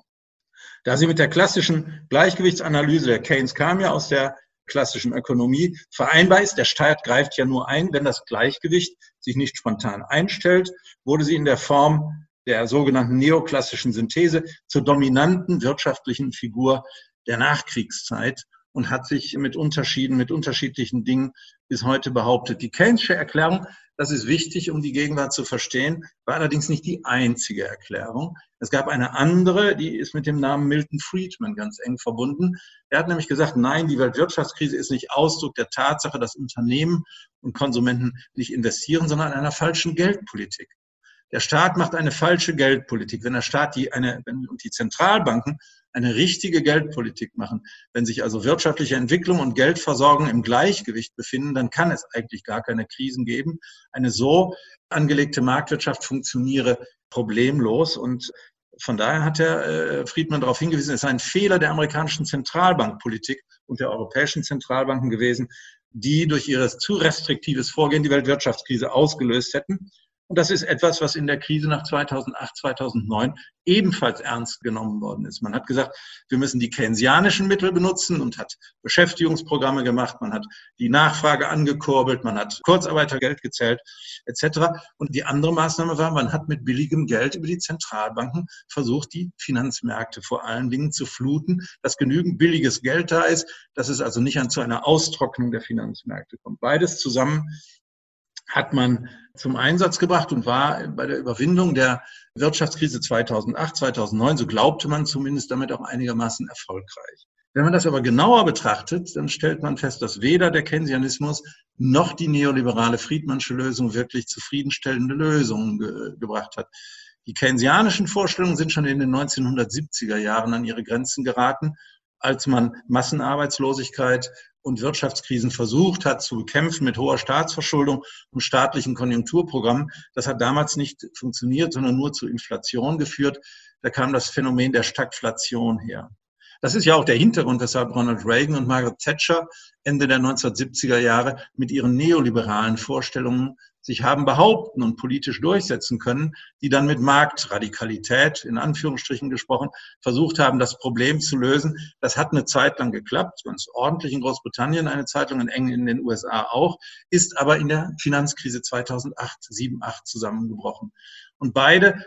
Da sie mit der klassischen Gleichgewichtsanalyse der Keynes kam ja aus der klassischen Ökonomie vereinbar ist, der Staat greift ja nur ein, wenn das Gleichgewicht sich nicht spontan einstellt, wurde sie in der Form der sogenannten neoklassischen Synthese zur dominanten wirtschaftlichen Figur der Nachkriegszeit und hat sich mit unterschiedlichen Dingen bis heute behauptet. Die Keynesche Erklärung, das ist wichtig, um die Gegenwart zu verstehen, war allerdings nicht die einzige Erklärung. Es gab eine andere, die ist mit dem Namen Milton Friedman ganz eng verbunden. Er hat nämlich gesagt, nein, die Weltwirtschaftskrise ist nicht Ausdruck der Tatsache, dass Unternehmen und Konsumenten nicht investieren, sondern einer falschen Geldpolitik. Der Staat macht eine falsche Geldpolitik. Wenn der Staat und die Zentralbanken eine richtige Geldpolitik machen, wenn sich also wirtschaftliche Entwicklung und Geldversorgung im Gleichgewicht befinden, dann kann es eigentlich gar keine Krisen geben. Eine so angelegte Marktwirtschaft funktioniere problemlos und von daher hat Herr Friedman darauf hingewiesen, es sei ein Fehler der amerikanischen Zentralbankpolitik und der europäischen Zentralbanken gewesen, die durch ihr zu restriktives Vorgehen die Weltwirtschaftskrise ausgelöst hätten. Und das ist etwas, was in der Krise nach 2008, 2009 ebenfalls ernst genommen worden ist. Man hat gesagt, wir müssen die keynesianischen Mittel benutzen und hat Beschäftigungsprogramme gemacht, man hat die Nachfrage angekurbelt, man hat Kurzarbeitergeld gezählt etc. Und die andere Maßnahme war, man hat mit billigem Geld über die Zentralbanken versucht, die Finanzmärkte vor allen Dingen zu fluten, dass genügend billiges Geld da ist, dass es also nicht zu einer Austrocknung der Finanzmärkte kommt. Beides zusammen hat man zum Einsatz gebracht und war bei der Überwindung der Wirtschaftskrise 2008, 2009, so glaubte man zumindest, damit auch einigermaßen erfolgreich. Wenn man das aber genauer betrachtet, dann stellt man fest, dass weder der Keynesianismus noch die neoliberale Friedmansche Lösung wirklich zufriedenstellende Lösungen gebracht hat. Die keynesianischen Vorstellungen sind schon in den 1970er Jahren an ihre Grenzen geraten, als man Massenarbeitslosigkeit und Wirtschaftskrisen versucht hat zu bekämpfen mit hoher Staatsverschuldung und staatlichen Konjunkturprogrammen. Das hat damals nicht funktioniert, sondern nur zu Inflation geführt. Da kam das Phänomen der Stagflation her. Das ist ja auch der Hintergrund, weshalb Ronald Reagan und Margaret Thatcher Ende der 1970er Jahre mit ihren neoliberalen Vorstellungen sich haben behaupten und politisch durchsetzen können, die dann mit Marktradikalität, in Anführungsstrichen gesprochen, versucht haben, das Problem zu lösen. Das hat eine Zeit lang geklappt, ganz ordentlich in Großbritannien, eine Zeit lang in den USA auch, ist aber in der Finanzkrise 2008, 7, 8 zusammengebrochen. Und beide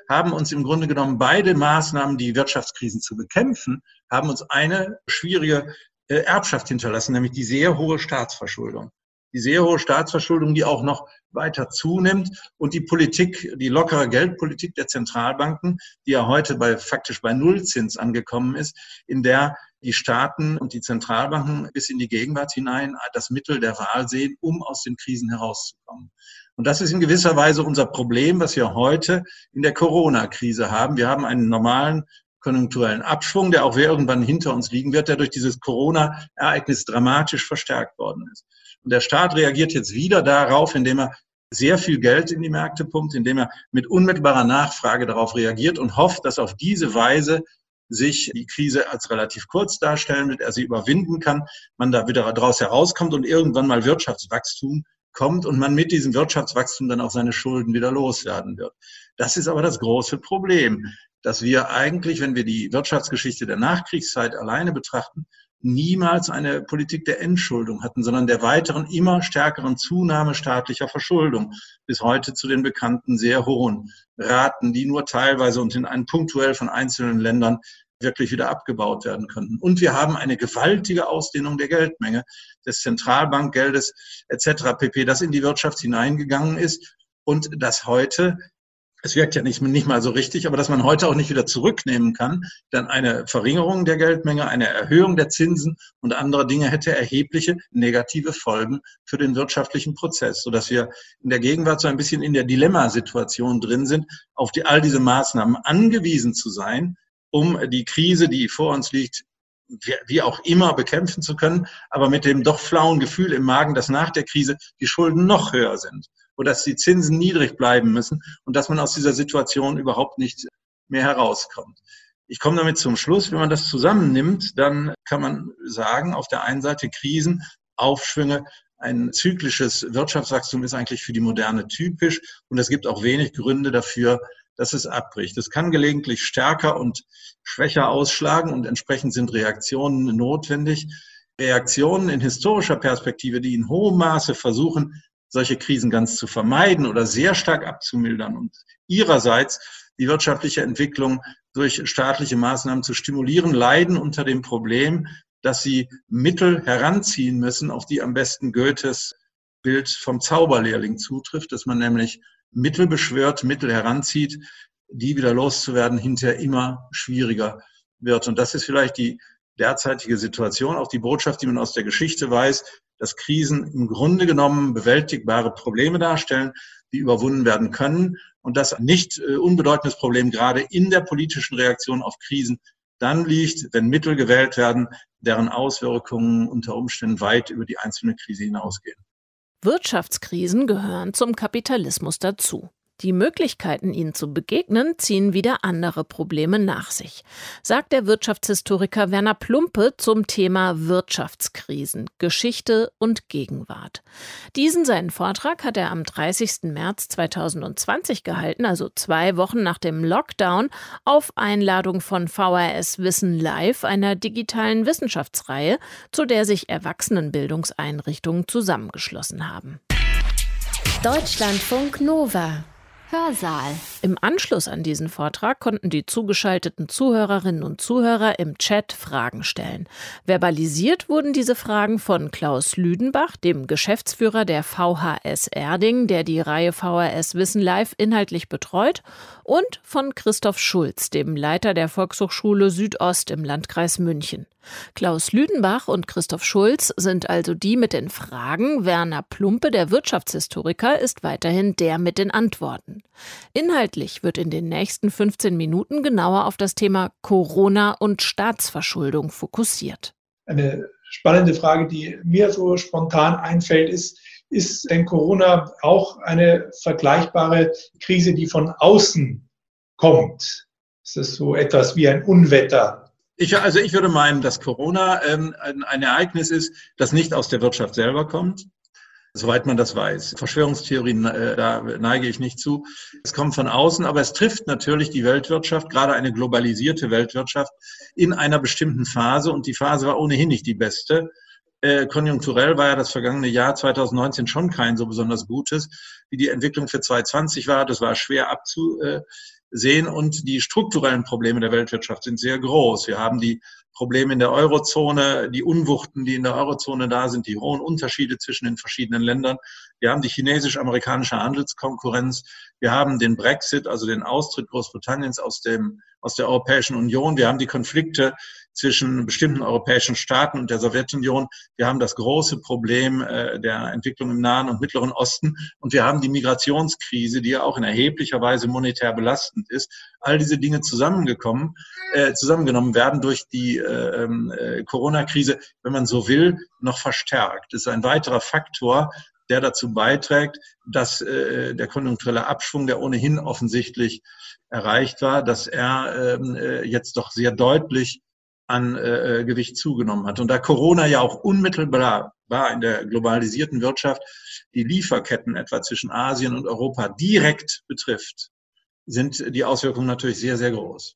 Maßnahmen, die Wirtschaftskrisen zu bekämpfen, haben uns eine schwierige Erbschaft hinterlassen, nämlich die sehr hohe Staatsverschuldung. Die sehr hohe Staatsverschuldung, die auch noch weiter zunimmt und die lockere Geldpolitik der Zentralbanken, die ja heute faktisch bei Nullzins angekommen ist, in der die Staaten und die Zentralbanken bis in die Gegenwart hinein das Mittel der Wahl sehen, um aus den Krisen herauszukommen. Und das ist in gewisser Weise unser Problem, was wir heute in der Corona-Krise haben. Wir haben einen normalen konjunkturellen Abschwung, der auch irgendwann hinter uns liegen wird, der durch dieses Corona-Ereignis dramatisch verstärkt worden ist. Und der Staat reagiert jetzt wieder darauf, indem er sehr viel Geld in die Märkte pumpt, indem er mit unmittelbarer Nachfrage darauf reagiert und hofft, dass auf diese Weise sich die Krise als relativ kurz darstellen wird, er sie überwinden kann, man da wieder daraus herauskommt und irgendwann mal Wirtschaftswachstum kommt und man mit diesem Wirtschaftswachstum dann auch seine Schulden wieder loswerden wird. Das ist aber das große Problem, dass wir eigentlich, wenn wir die Wirtschaftsgeschichte der Nachkriegszeit alleine betrachten, niemals eine Politik der Entschuldung hatten, sondern der weiteren, immer stärkeren Zunahme staatlicher Verschuldung bis heute zu den bekannten sehr hohen Raten, die nur teilweise und punktuell von einzelnen Ländern wirklich wieder abgebaut werden könnten. Und wir haben eine gewaltige Ausdehnung der Geldmenge, des Zentralbankgeldes etc. pp., das in die Wirtschaft hineingegangen ist und das heute, es wirkt ja nicht mal so richtig, aber dass man heute auch nicht wieder zurücknehmen kann, dann eine Verringerung der Geldmenge, eine Erhöhung der Zinsen und andere Dinge hätte erhebliche negative Folgen für den wirtschaftlichen Prozess, sodass wir in der Gegenwart so ein bisschen in der Dilemmasituation drin sind, auf all diese Maßnahmen angewiesen zu sein, um die Krise, die vor uns liegt, wie auch immer bekämpfen zu können, aber mit dem doch flauen Gefühl im Magen, dass nach der Krise die Schulden noch höher sind oder dass die Zinsen niedrig bleiben müssen und dass man aus dieser Situation überhaupt nicht mehr herauskommt. Ich komme damit zum Schluss, wenn man das zusammennimmt, dann kann man sagen, auf der einen Seite Krisen, Aufschwünge, ein zyklisches Wirtschaftswachstum ist eigentlich für die Moderne typisch und es gibt auch wenig Gründe dafür, dass es abbricht. Es kann gelegentlich stärker und schwächer ausschlagen und entsprechend sind Reaktionen notwendig. Reaktionen in historischer Perspektive, die in hohem Maße versuchen, solche Krisen ganz zu vermeiden oder sehr stark abzumildern und ihrerseits die wirtschaftliche Entwicklung durch staatliche Maßnahmen zu stimulieren, leiden unter dem Problem, dass sie Mittel heranziehen müssen, auf die am besten Goethes Bild vom Zauberlehrling zutrifft, dass man nämlich Mittel beschwört, Mittel heranzieht, die wieder loszuwerden hinterher immer schwieriger wird. Und das ist vielleicht die derzeitige Situation, auch die Botschaft, die man aus der Geschichte weiß, dass Krisen im Grunde genommen bewältigbare Probleme darstellen, die überwunden werden können. Und das nicht unbedeutendes Problem gerade in der politischen Reaktion auf Krisen dann liegt, wenn Mittel gewählt werden, deren Auswirkungen unter Umständen weit über die einzelne Krise hinausgehen. Wirtschaftskrisen gehören zum Kapitalismus dazu. Die Möglichkeiten, ihnen zu begegnen, ziehen wieder andere Probleme nach sich, sagt der Wirtschaftshistoriker Werner Plumpe zum Thema Wirtschaftskrisen, Geschichte und Gegenwart. Diesen seinen Vortrag hat er am 30. März 2020 gehalten, also 2 Wochen nach dem Lockdown, auf Einladung von VHS Wissen Live, einer digitalen Wissenschaftsreihe, zu der sich Erwachsenenbildungseinrichtungen zusammengeschlossen haben. Deutschlandfunk Nova. Hörsaal. Im Anschluss an diesen Vortrag konnten die zugeschalteten Zuhörerinnen und Zuhörer im Chat Fragen stellen. Verbalisiert wurden diese Fragen von Klaus Lüdenbach, dem Geschäftsführer der VHS Erding, der die Reihe VHS Wissen Live inhaltlich betreut, und von Christoph Schulz, dem Leiter der Volkshochschule Südost im Landkreis München. Klaus Lüdenbach und Christoph Schulz sind also die mit den Fragen. Werner Plumpe, der Wirtschaftshistoriker, ist weiterhin der mit den Antworten. Inhaltlich wird in den nächsten 15 Minuten genauer auf das Thema Corona und Staatsverschuldung fokussiert. Eine spannende Frage, die mir so spontan einfällt, ist denn Corona auch eine vergleichbare Krise, die von außen kommt? Ist es so etwas wie ein Unwetter? Ich würde meinen, dass Corona ein Ereignis ist, das nicht aus der Wirtschaft selber kommt, soweit man das weiß. Verschwörungstheorien, da neige ich nicht zu. Es kommt von außen, aber es trifft natürlich die Weltwirtschaft, gerade eine globalisierte Weltwirtschaft, in einer bestimmten Phase. Und die Phase war ohnehin nicht die beste. Konjunkturell war ja das vergangene Jahr 2019 schon kein so besonders gutes, wie die Entwicklung für 2020 war. Das war schwer abzusehen und die strukturellen Probleme der Weltwirtschaft sind sehr groß. Wir haben die Probleme in der Eurozone, die Unwuchten, die in der Eurozone da sind, die hohen Unterschiede zwischen den verschiedenen Ländern. Wir haben die chinesisch-amerikanische Handelskonkurrenz. Wir haben den Brexit, also den Austritt Großbritanniens aus der Europäischen Union. Wir haben die Konflikte zwischen bestimmten europäischen Staaten und der Sowjetunion. Wir haben das große Problem der Entwicklung im Nahen und Mittleren Osten. Und wir haben die Migrationskrise, die ja auch in erheblicher Weise monetär belastend ist. All diese Dinge zusammengenommen werden durch die Corona-Krise, wenn man so will, noch verstärkt. Das ist ein weiterer Faktor, der dazu beiträgt, dass der konjunkturelle Abschwung, der ohnehin offensichtlich erreicht war, dass er jetzt doch sehr deutlich an Gewicht zugenommen hat. Und da Corona ja auch unmittelbar war in der globalisierten Wirtschaft, die Lieferketten etwa zwischen Asien und Europa direkt betrifft, sind die Auswirkungen natürlich sehr, sehr groß.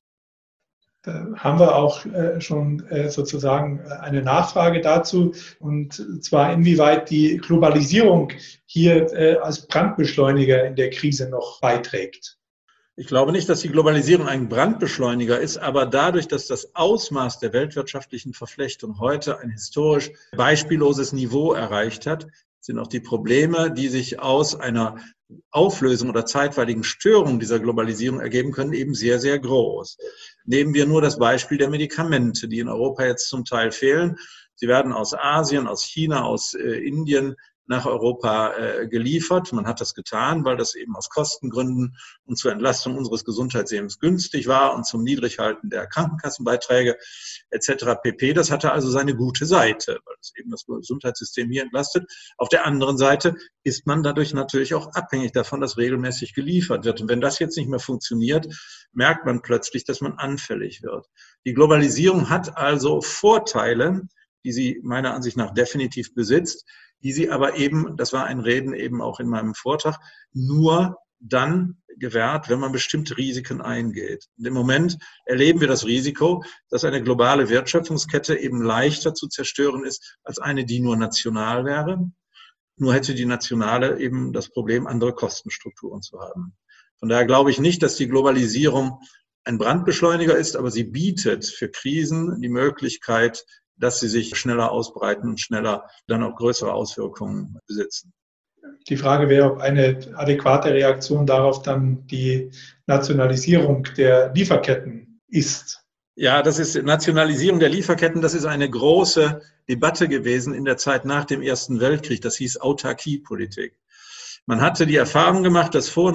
Da haben wir auch schon sozusagen eine Nachfrage dazu, und zwar inwieweit die Globalisierung hier als Brandbeschleuniger in der Krise noch beiträgt. Ich glaube nicht, dass die Globalisierung ein Brandbeschleuniger ist, aber dadurch, dass das Ausmaß der weltwirtschaftlichen Verflechtung heute ein historisch beispielloses Niveau erreicht hat, sind auch die Probleme, die sich aus einer Auflösung oder zeitweiligen Störung dieser Globalisierung ergeben können, eben sehr, sehr groß. Nehmen wir nur das Beispiel der Medikamente, die in Europa jetzt zum Teil fehlen. Sie werden aus Asien, aus China, aus Indien nach Europa geliefert. Man hat das getan, weil das eben aus Kostengründen und zur Entlastung unseres Gesundheitssystems günstig war und zum Niedrighalten der Krankenkassenbeiträge etc. pp. Das hatte also seine gute Seite, weil es eben das Gesundheitssystem hier entlastet. Auf der anderen Seite ist man dadurch natürlich auch abhängig davon, dass regelmäßig geliefert wird. Und wenn das jetzt nicht mehr funktioniert, merkt man plötzlich, dass man anfällig wird. Die Globalisierung hat also Vorteile, die sie meiner Ansicht nach definitiv besitzt, die sie aber eben, das war ein Reden eben auch in meinem Vortrag, nur dann gewährt, wenn man bestimmte Risiken eingeht. Und im Moment erleben wir das Risiko, dass eine globale Wertschöpfungskette eben leichter zu zerstören ist, als eine, die nur national wäre. Nur hätte die nationale eben das Problem, andere Kostenstrukturen zu haben. Von daher glaube ich nicht, dass die Globalisierung ein Brandbeschleuniger ist, aber sie bietet für Krisen die Möglichkeit, dass sie sich schneller ausbreiten und schneller dann auch größere Auswirkungen besitzen. Die Frage wäre, ob eine adäquate Reaktion darauf dann die Nationalisierung der Lieferketten ist. Ja, das ist Nationalisierung der Lieferketten. Das ist eine große Debatte gewesen in der Zeit nach dem Ersten Weltkrieg. Das hieß Autarkiepolitik. Man hatte die Erfahrung gemacht, dass vor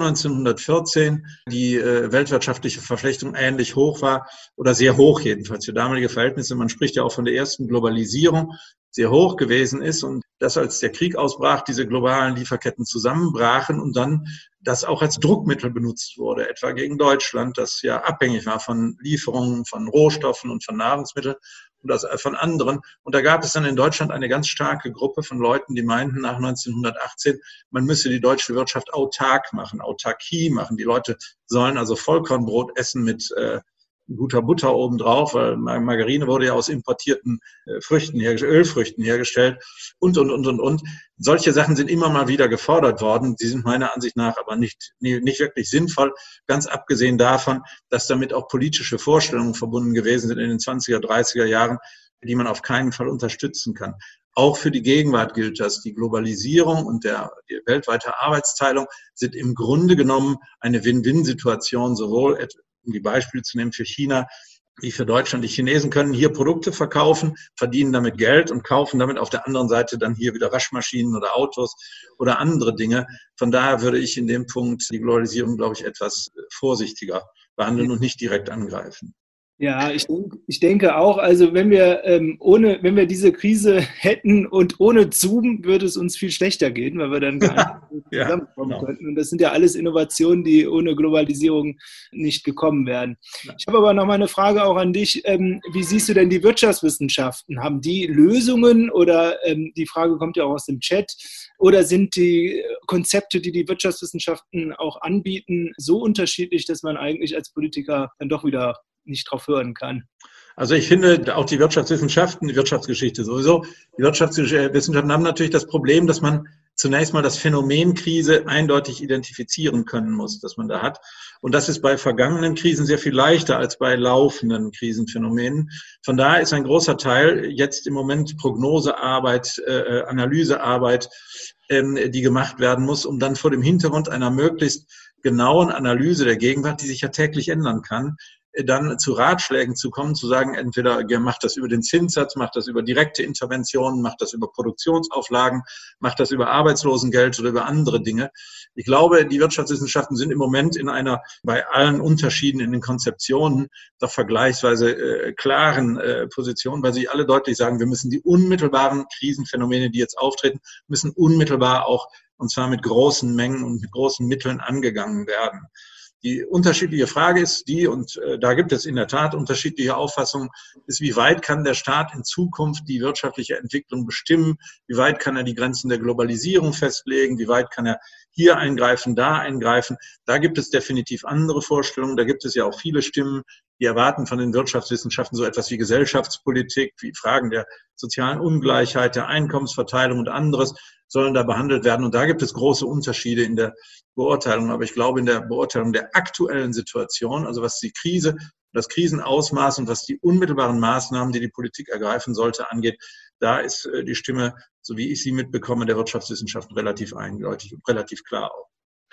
1914 die weltwirtschaftliche Verflechtung ähnlich hoch war oder sehr hoch jedenfalls für damalige Verhältnisse. Man spricht ja auch von der ersten Globalisierung, sehr hoch gewesen ist und dass als der Krieg ausbrach, diese globalen Lieferketten zusammenbrachen und dann das auch als Druckmittel benutzt wurde, etwa gegen Deutschland, das ja abhängig war von Lieferungen, von Rohstoffen und von Nahrungsmitteln und das von anderen. Und da gab es dann in Deutschland eine ganz starke Gruppe von Leuten, die meinten nach 1918, man müsse die deutsche Wirtschaft autark machen, Autarkie machen. Die Leute sollen also Vollkornbrot essen mit guter Butter obendrauf, weil Margarine wurde ja aus importierten Früchten Ölfrüchten hergestellt und. Solche Sachen sind immer mal wieder gefordert worden. Die sind meiner Ansicht nach aber nicht wirklich sinnvoll, ganz abgesehen davon, dass damit auch politische Vorstellungen verbunden gewesen sind in den 20er, 30er Jahren, die man auf keinen Fall unterstützen kann. Auch für die Gegenwart gilt das. Die Globalisierung und die weltweite Arbeitsteilung sind im Grunde genommen eine Win-Win-Situation, sowohl um die Beispiele zu nehmen für China, wie für Deutschland. Die Chinesen können hier Produkte verkaufen, verdienen damit Geld und kaufen damit auf der anderen Seite dann hier wieder Waschmaschinen oder Autos oder andere Dinge. Von daher würde ich in dem Punkt die Globalisierung, glaube ich, etwas vorsichtiger behandeln und nicht direkt angreifen. Ja, ich denke auch, also wenn wir diese Krise hätten und ohne Zoom, würde es uns viel schlechter gehen, weil wir dann gar nicht zusammenkommen könnten. Und das sind ja alles Innovationen, die ohne Globalisierung nicht gekommen wären. Ich habe aber noch mal eine Frage auch an dich. Wie siehst du denn die Wirtschaftswissenschaften? Haben die Lösungen oder die Frage kommt ja auch aus dem Chat, oder sind die Konzepte, die die Wirtschaftswissenschaften auch anbieten, so unterschiedlich, dass man eigentlich als Politiker dann doch wieder nicht drauf hören kann? Also ich finde, auch die Wirtschaftswissenschaften, die Wirtschaftsgeschichte sowieso, die Wirtschaftswissenschaften haben natürlich das Problem, dass man zunächst mal das Phänomen Krise eindeutig identifizieren können muss, das man da hat. Und das ist bei vergangenen Krisen sehr viel leichter als bei laufenden Krisenphänomenen. Von daher ist ein großer Teil jetzt im Moment Prognosearbeit, Analysearbeit, die gemacht werden muss, um dann vor dem Hintergrund einer möglichst genauen Analyse der Gegenwart, die sich ja täglich ändern kann, dann zu Ratschlägen zu kommen, zu sagen, entweder macht das über den Zinssatz, macht das über direkte Interventionen, macht das über Produktionsauflagen, macht das über Arbeitslosengeld oder über andere Dinge. Ich glaube, die Wirtschaftswissenschaften sind im Moment in einer, bei allen Unterschieden in den Konzeptionen, doch vergleichsweise klaren Position, weil sie alle deutlich sagen, wir müssen die unmittelbaren Krisenphänomene, die jetzt auftreten, müssen unmittelbar auch, und zwar mit großen Mengen und mit großen Mitteln angegangen werden. Die unterschiedliche Frage ist die, und da gibt es in der Tat unterschiedliche Auffassungen, ist, wie weit kann der Staat in Zukunft die wirtschaftliche Entwicklung bestimmen, wie weit kann er die Grenzen der Globalisierung festlegen, wie weit kann er hier eingreifen, da eingreifen. Da gibt es definitiv andere Vorstellungen, da gibt es ja auch viele Stimmen, die erwarten von den Wirtschaftswissenschaften so etwas wie Gesellschaftspolitik, wie Fragen der sozialen Ungleichheit, der Einkommensverteilung und anderes sollen da behandelt werden. Und da gibt es große Unterschiede in der Beurteilung. Aber ich glaube, in der Beurteilung der aktuellen Situation, also was die Krise, das Krisenausmaß und was die unmittelbaren Maßnahmen, die die Politik ergreifen sollte, angeht, da ist die Stimme, so wie ich sie mitbekomme, der Wirtschaftswissenschaften relativ eindeutig und relativ klar auch.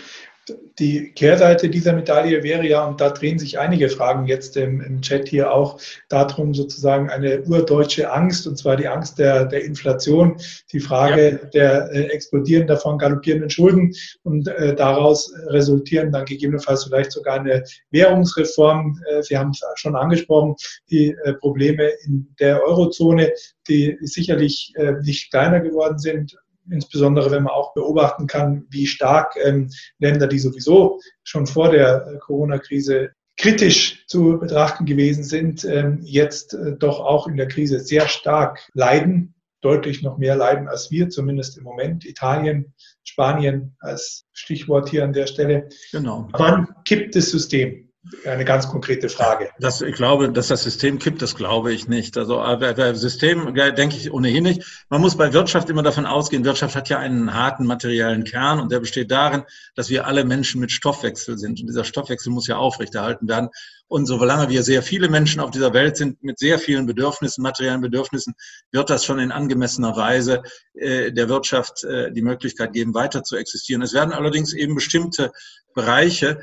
Die Kehrseite dieser Medaille wäre ja, und da drehen sich einige Fragen jetzt im Chat hier auch darum, sozusagen eine urdeutsche Angst, und zwar die Angst der Inflation, die Frage der explodierenden, davon galoppierenden Schulden, und daraus resultieren dann gegebenenfalls vielleicht sogar eine Währungsreform. Sie haben es schon angesprochen, die Probleme in der Eurozone, die sicherlich nicht kleiner geworden sind. Insbesondere wenn man auch beobachten kann, wie stark Länder, die sowieso schon vor der Corona-Krise kritisch zu betrachten gewesen sind, jetzt doch auch in der Krise sehr stark leiden, deutlich noch mehr leiden als wir, zumindest im Moment. Italien, Spanien als Stichwort hier an der Stelle. Genau. Wann kippt das System? Eine ganz konkrete Frage. Ich glaube, dass das System kippt, das glaube ich nicht. Also bei System denke ich ohnehin nicht. Man muss bei Wirtschaft immer davon ausgehen, Wirtschaft hat ja einen harten materiellen Kern, und der besteht darin, dass wir alle Menschen mit Stoffwechsel sind. Und dieser Stoffwechsel muss ja aufrechterhalten werden. Und solange wir sehr viele Menschen auf dieser Welt sind mit sehr vielen Bedürfnissen, materiellen Bedürfnissen, wird das schon in angemessener Weise der Wirtschaft die Möglichkeit geben, weiter zu existieren. Es werden allerdings eben bestimmte Bereiche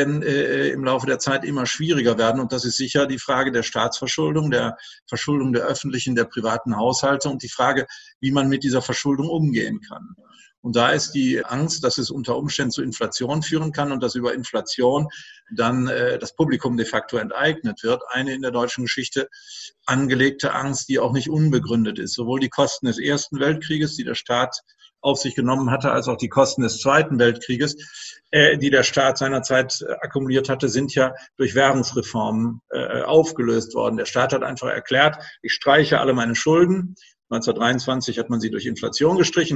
im Laufe der Zeit immer schwieriger werden. Und das ist sicher die Frage der Staatsverschuldung, der Verschuldung der öffentlichen, der privaten Haushalte und die Frage, wie man mit dieser Verschuldung umgehen kann. Und da ist die Angst, dass es unter Umständen zu Inflation führen kann und dass über Inflation dann das Publikum de facto enteignet wird, eine in der deutschen Geschichte angelegte Angst, die auch nicht unbegründet ist. Sowohl die Kosten des Ersten Weltkrieges, die der Staat auf sich genommen hatte, als auch die Kosten des Zweiten Weltkrieges, die der Staat seinerzeit akkumuliert hatte, sind ja durch Währungsreformen aufgelöst worden. Der Staat hat einfach erklärt, ich streiche alle meine Schulden. 1923 hat man sie durch Inflation gestrichen,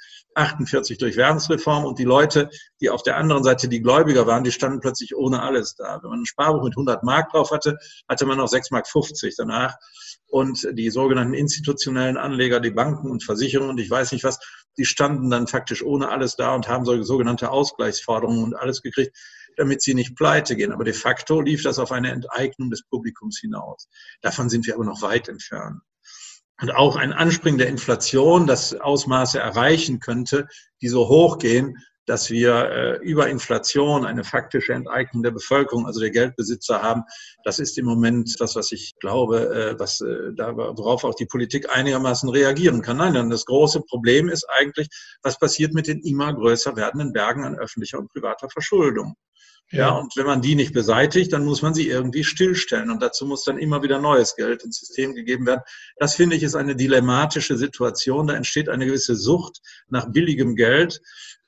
1948 durch Währungsreform, und die Leute, die auf der anderen Seite die Gläubiger waren, die standen plötzlich ohne alles da. Wenn man ein Sparbuch mit 100 Mark drauf hatte, hatte man noch 6,50 Mark danach. Und die sogenannten institutionellen Anleger, die Banken und Versicherungen und ich weiß nicht was, die standen dann faktisch ohne alles da und haben sogenannte Ausgleichsforderungen und alles gekriegt, damit sie nicht pleite gehen. Aber de facto lief das auf eine Enteignung des Publikums hinaus. Davon sind wir aber noch weit entfernt. Und auch ein Anspringen der Inflation, das Ausmaße erreichen könnte, die so hoch gehen, dass wir über Inflation eine faktische Enteignung der Bevölkerung, also der Geldbesitzer haben. Das ist im Moment das, was ich glaube, worauf auch die Politik einigermaßen reagieren kann. Nein, dann das große Problem ist eigentlich, was passiert mit den immer größer werdenden Bergen an öffentlicher und privater Verschuldung. Ja, und wenn man die nicht beseitigt, dann muss man sie irgendwie stillstellen. Und dazu muss dann immer wieder neues Geld ins System gegeben werden. Das, finde ich, ist eine dilemmatische Situation. Da entsteht eine gewisse Sucht nach billigem Geld,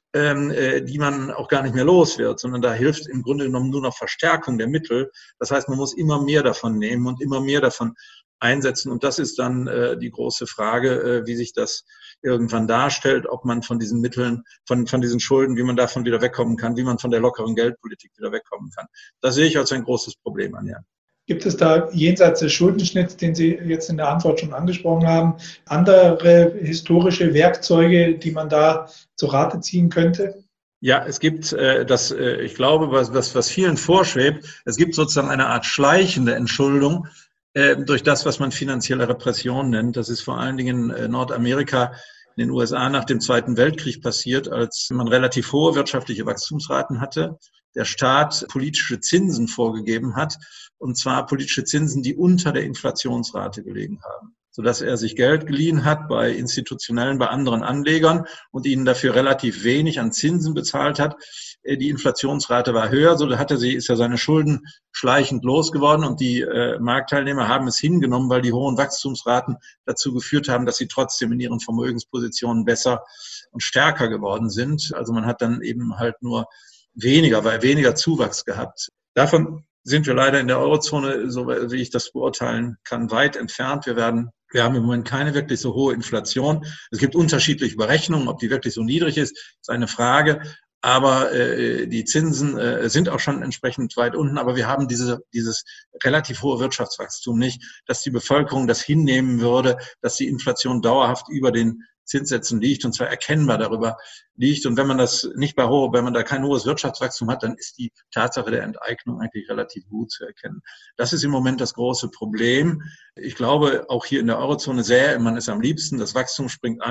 die man auch gar nicht mehr los wird, sondern da hilft im Grunde genommen nur noch Verstärkung der Mittel. Das heißt, man muss immer mehr davon nehmen und immer mehr davon einsetzen. Und das ist dann die große Frage, wie sich das irgendwann darstellt, ob man von diesen Mitteln, von diesen Schulden, wie man davon wieder wegkommen kann, wie man von der lockeren Geldpolitik wieder wegkommen kann. Das sehe ich als ein großes Problem an, ja. Gibt es da jenseits des Schuldenschnitts, den Sie jetzt in der Antwort schon angesprochen haben, andere historische Werkzeuge, die man da zu Rate ziehen könnte? Ja, es gibt ich glaube, was vielen vorschwebt, es gibt sozusagen eine Art schleichende Entschuldung durch das, was man finanzielle Repression nennt. Das ist vor allen Dingen in Nordamerika, in den USA nach dem Zweiten Weltkrieg passiert, als man relativ hohe wirtschaftliche Wachstumsraten hatte, der Staat politische Zinsen vorgegeben hat, und zwar politische Zinsen, die unter der Inflationsrate gelegen haben, sodass er sich Geld geliehen hat bei institutionellen, bei anderen Anlegern und ihnen dafür relativ wenig an Zinsen bezahlt hat. Die Inflationsrate war höher, so ist er seine Schulden schleichend losgeworden, und die Marktteilnehmer haben es hingenommen, weil die hohen Wachstumsraten dazu geführt haben, dass sie trotzdem in ihren Vermögenspositionen besser und stärker geworden sind. Also man hat dann eben halt nur weniger Zuwachs gehabt. Davon sind wir leider in der Eurozone, so wie ich das beurteilen kann, weit entfernt. Wir haben im Moment keine wirklich so hohe Inflation. Es gibt unterschiedliche Berechnungen, ob die wirklich so niedrig ist eine Frage. Aber die Zinsen sind auch schon entsprechend weit unten. Aber wir haben dieses relativ hohe Wirtschaftswachstum nicht, dass die Bevölkerung das hinnehmen würde, dass die Inflation dauerhaft über den Zinssätzen liegt, und zwar erkennbar darüber liegt. Und wenn man wenn man da kein hohes Wirtschaftswachstum hat, dann ist die Tatsache der Enteignung eigentlich relativ gut zu erkennen. Das ist im Moment das große Problem. Ich glaube, auch hier in der Eurozone sähe man es am liebsten, das Wachstum springt an,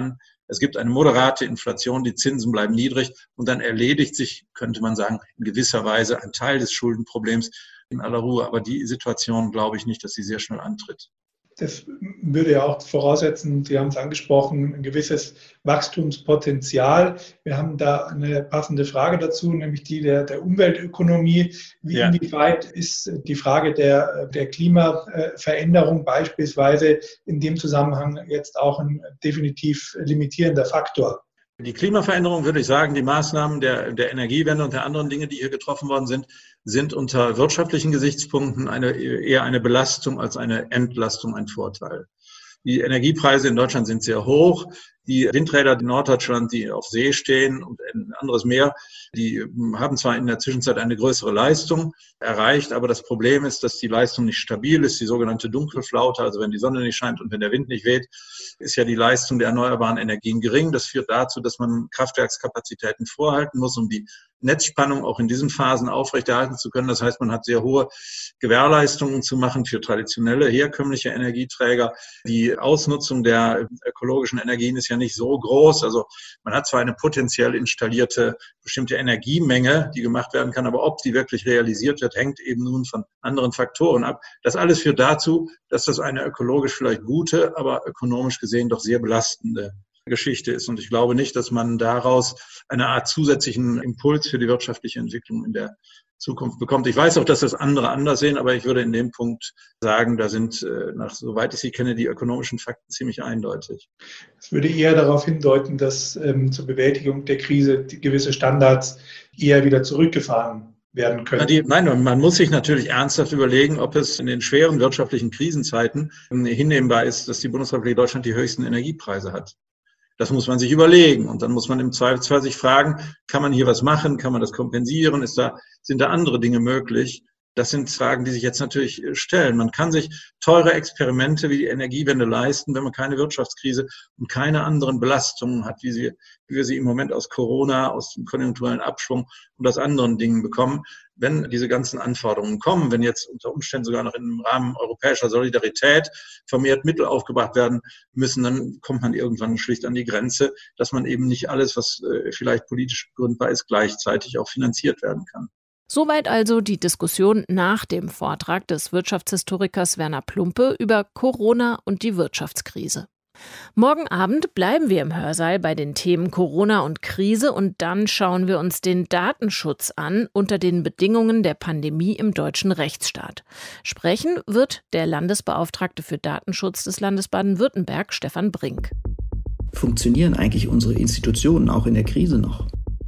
Es gibt eine moderate Inflation, die Zinsen bleiben niedrig und dann erledigt sich, könnte man sagen, in gewisser Weise ein Teil des Schuldenproblems in aller Ruhe. Aber die Situation glaube ich nicht, dass sie sehr schnell antritt. Das würde ja auch voraussetzen, Sie haben es angesprochen, ein gewisses Wachstumspotenzial. Wir haben da eine passende Frage dazu, nämlich die der Umweltökonomie. Inwieweit ist die Frage der Klimaveränderung beispielsweise in dem Zusammenhang jetzt auch ein definitiv limitierender Faktor? Die Klimaveränderung, würde ich sagen, die Maßnahmen der Energiewende und der anderen Dinge, die hier getroffen worden sind unter wirtschaftlichen Gesichtspunkten eher eine Belastung als eine Entlastung, ein Vorteil. Die Energiepreise in Deutschland sind sehr hoch. Die Windräder in Norddeutschland, die auf See stehen und ein anderes Meer, die haben zwar in der Zwischenzeit eine größere Leistung erreicht, aber das Problem ist, dass die Leistung nicht stabil ist, die sogenannte Dunkelflaute, also wenn die Sonne nicht scheint und wenn der Wind nicht weht, ist ja die Leistung der erneuerbaren Energien gering. Das führt dazu, dass man Kraftwerkskapazitäten vorhalten muss, um die Netzspannung auch in diesen Phasen aufrechterhalten zu können. Das heißt, man hat sehr hohe Gewährleistungen zu machen für traditionelle, herkömmliche Energieträger. Die Ausnutzung der ökologischen Energien ist ja nicht so groß. Also man hat zwar eine potenziell installierte bestimmte Energiemenge, die gemacht werden kann, aber ob die wirklich realisiert wird, hängt eben nun von anderen Faktoren ab. Das alles führt dazu, dass das eine ökologisch vielleicht gute, aber ökonomisch gesehen doch sehr belastende Geschichte ist. Und ich glaube nicht, dass man daraus eine Art zusätzlichen Impuls für die wirtschaftliche Entwicklung in der Zukunft bekommt. Ich weiß auch, dass das andere anders sehen, aber ich würde in dem Punkt sagen, da sind, soweit ich sie kenne, die ökonomischen Fakten ziemlich eindeutig. Es würde eher darauf hindeuten, dass zur Bewältigung der Krise gewisse Standards eher wieder zurückgefahren werden können. Nein, man muss sich natürlich ernsthaft überlegen, ob es in den schweren wirtschaftlichen Krisenzeiten hinnehmbar ist, dass die Bundesrepublik Deutschland die höchsten Energiepreise hat. Das muss man sich überlegen. Und dann muss man im Zweifelsfall sich fragen, kann man hier was machen? Kann man das kompensieren? Sind da andere Dinge möglich? Das sind Fragen, die sich jetzt natürlich stellen. Man kann sich teure Experimente wie die Energiewende leisten, wenn man keine Wirtschaftskrise und keine anderen Belastungen hat, wie wir sie im Moment aus Corona, aus dem konjunkturellen Abschwung und aus anderen Dingen bekommen. Wenn diese ganzen Anforderungen kommen, wenn jetzt unter Umständen sogar noch im Rahmen europäischer Solidarität vermehrt Mittel aufgebracht werden müssen, dann kommt man irgendwann schlicht an die Grenze, dass man eben nicht alles, was vielleicht politisch begründbar ist, gleichzeitig auch finanziert werden kann. Soweit also die Diskussion nach dem Vortrag des Wirtschaftshistorikers Werner Plumpe über Corona und die Wirtschaftskrise. Morgen Abend bleiben wir im Hörsaal bei den Themen Corona und Krise und dann schauen wir uns den Datenschutz an unter den Bedingungen der Pandemie im deutschen Rechtsstaat. Sprechen wird der Landesbeauftragte für Datenschutz des Landes Baden-Württemberg, Stefan Brink. Funktionieren eigentlich unsere Institutionen auch in der Krise noch?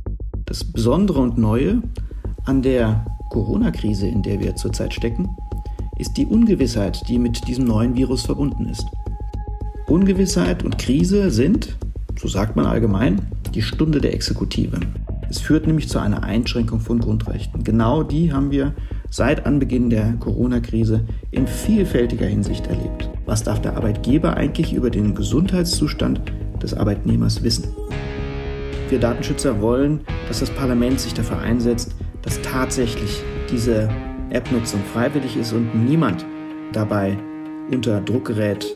Das Besondere und Neue an der Corona-Krise, in der wir zurzeit stecken, ist die Ungewissheit, die mit diesem neuen Virus verbunden ist. Ungewissheit und Krise sind, so sagt man allgemein, die Stunde der Exekutive. Es führt nämlich zu einer Einschränkung von Grundrechten. Genau die haben wir seit Anbeginn der Corona-Krise in vielfältiger Hinsicht erlebt. Was darf der Arbeitgeber eigentlich über den Gesundheitszustand des Arbeitnehmers wissen? Wir Datenschützer wollen, dass das Parlament sich dafür einsetzt, dass tatsächlich diese App-Nutzung freiwillig ist und niemand dabei unter Druck gerät.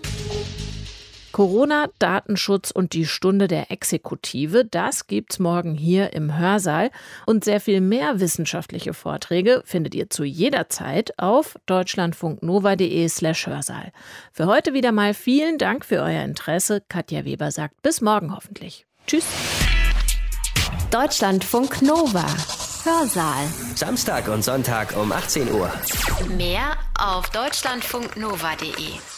Corona, Datenschutz und die Stunde der Exekutive, das gibt's morgen hier im Hörsaal. Und sehr viel mehr wissenschaftliche Vorträge findet ihr zu jeder Zeit auf deutschlandfunknova.de/Hörsaal. Für heute wieder mal vielen Dank für euer Interesse. Katja Weber sagt bis morgen hoffentlich. Tschüss. Deutschlandfunk Nova. Hörsaal. Samstag und Sonntag um 18 Uhr. Mehr auf deutschlandfunknova.de.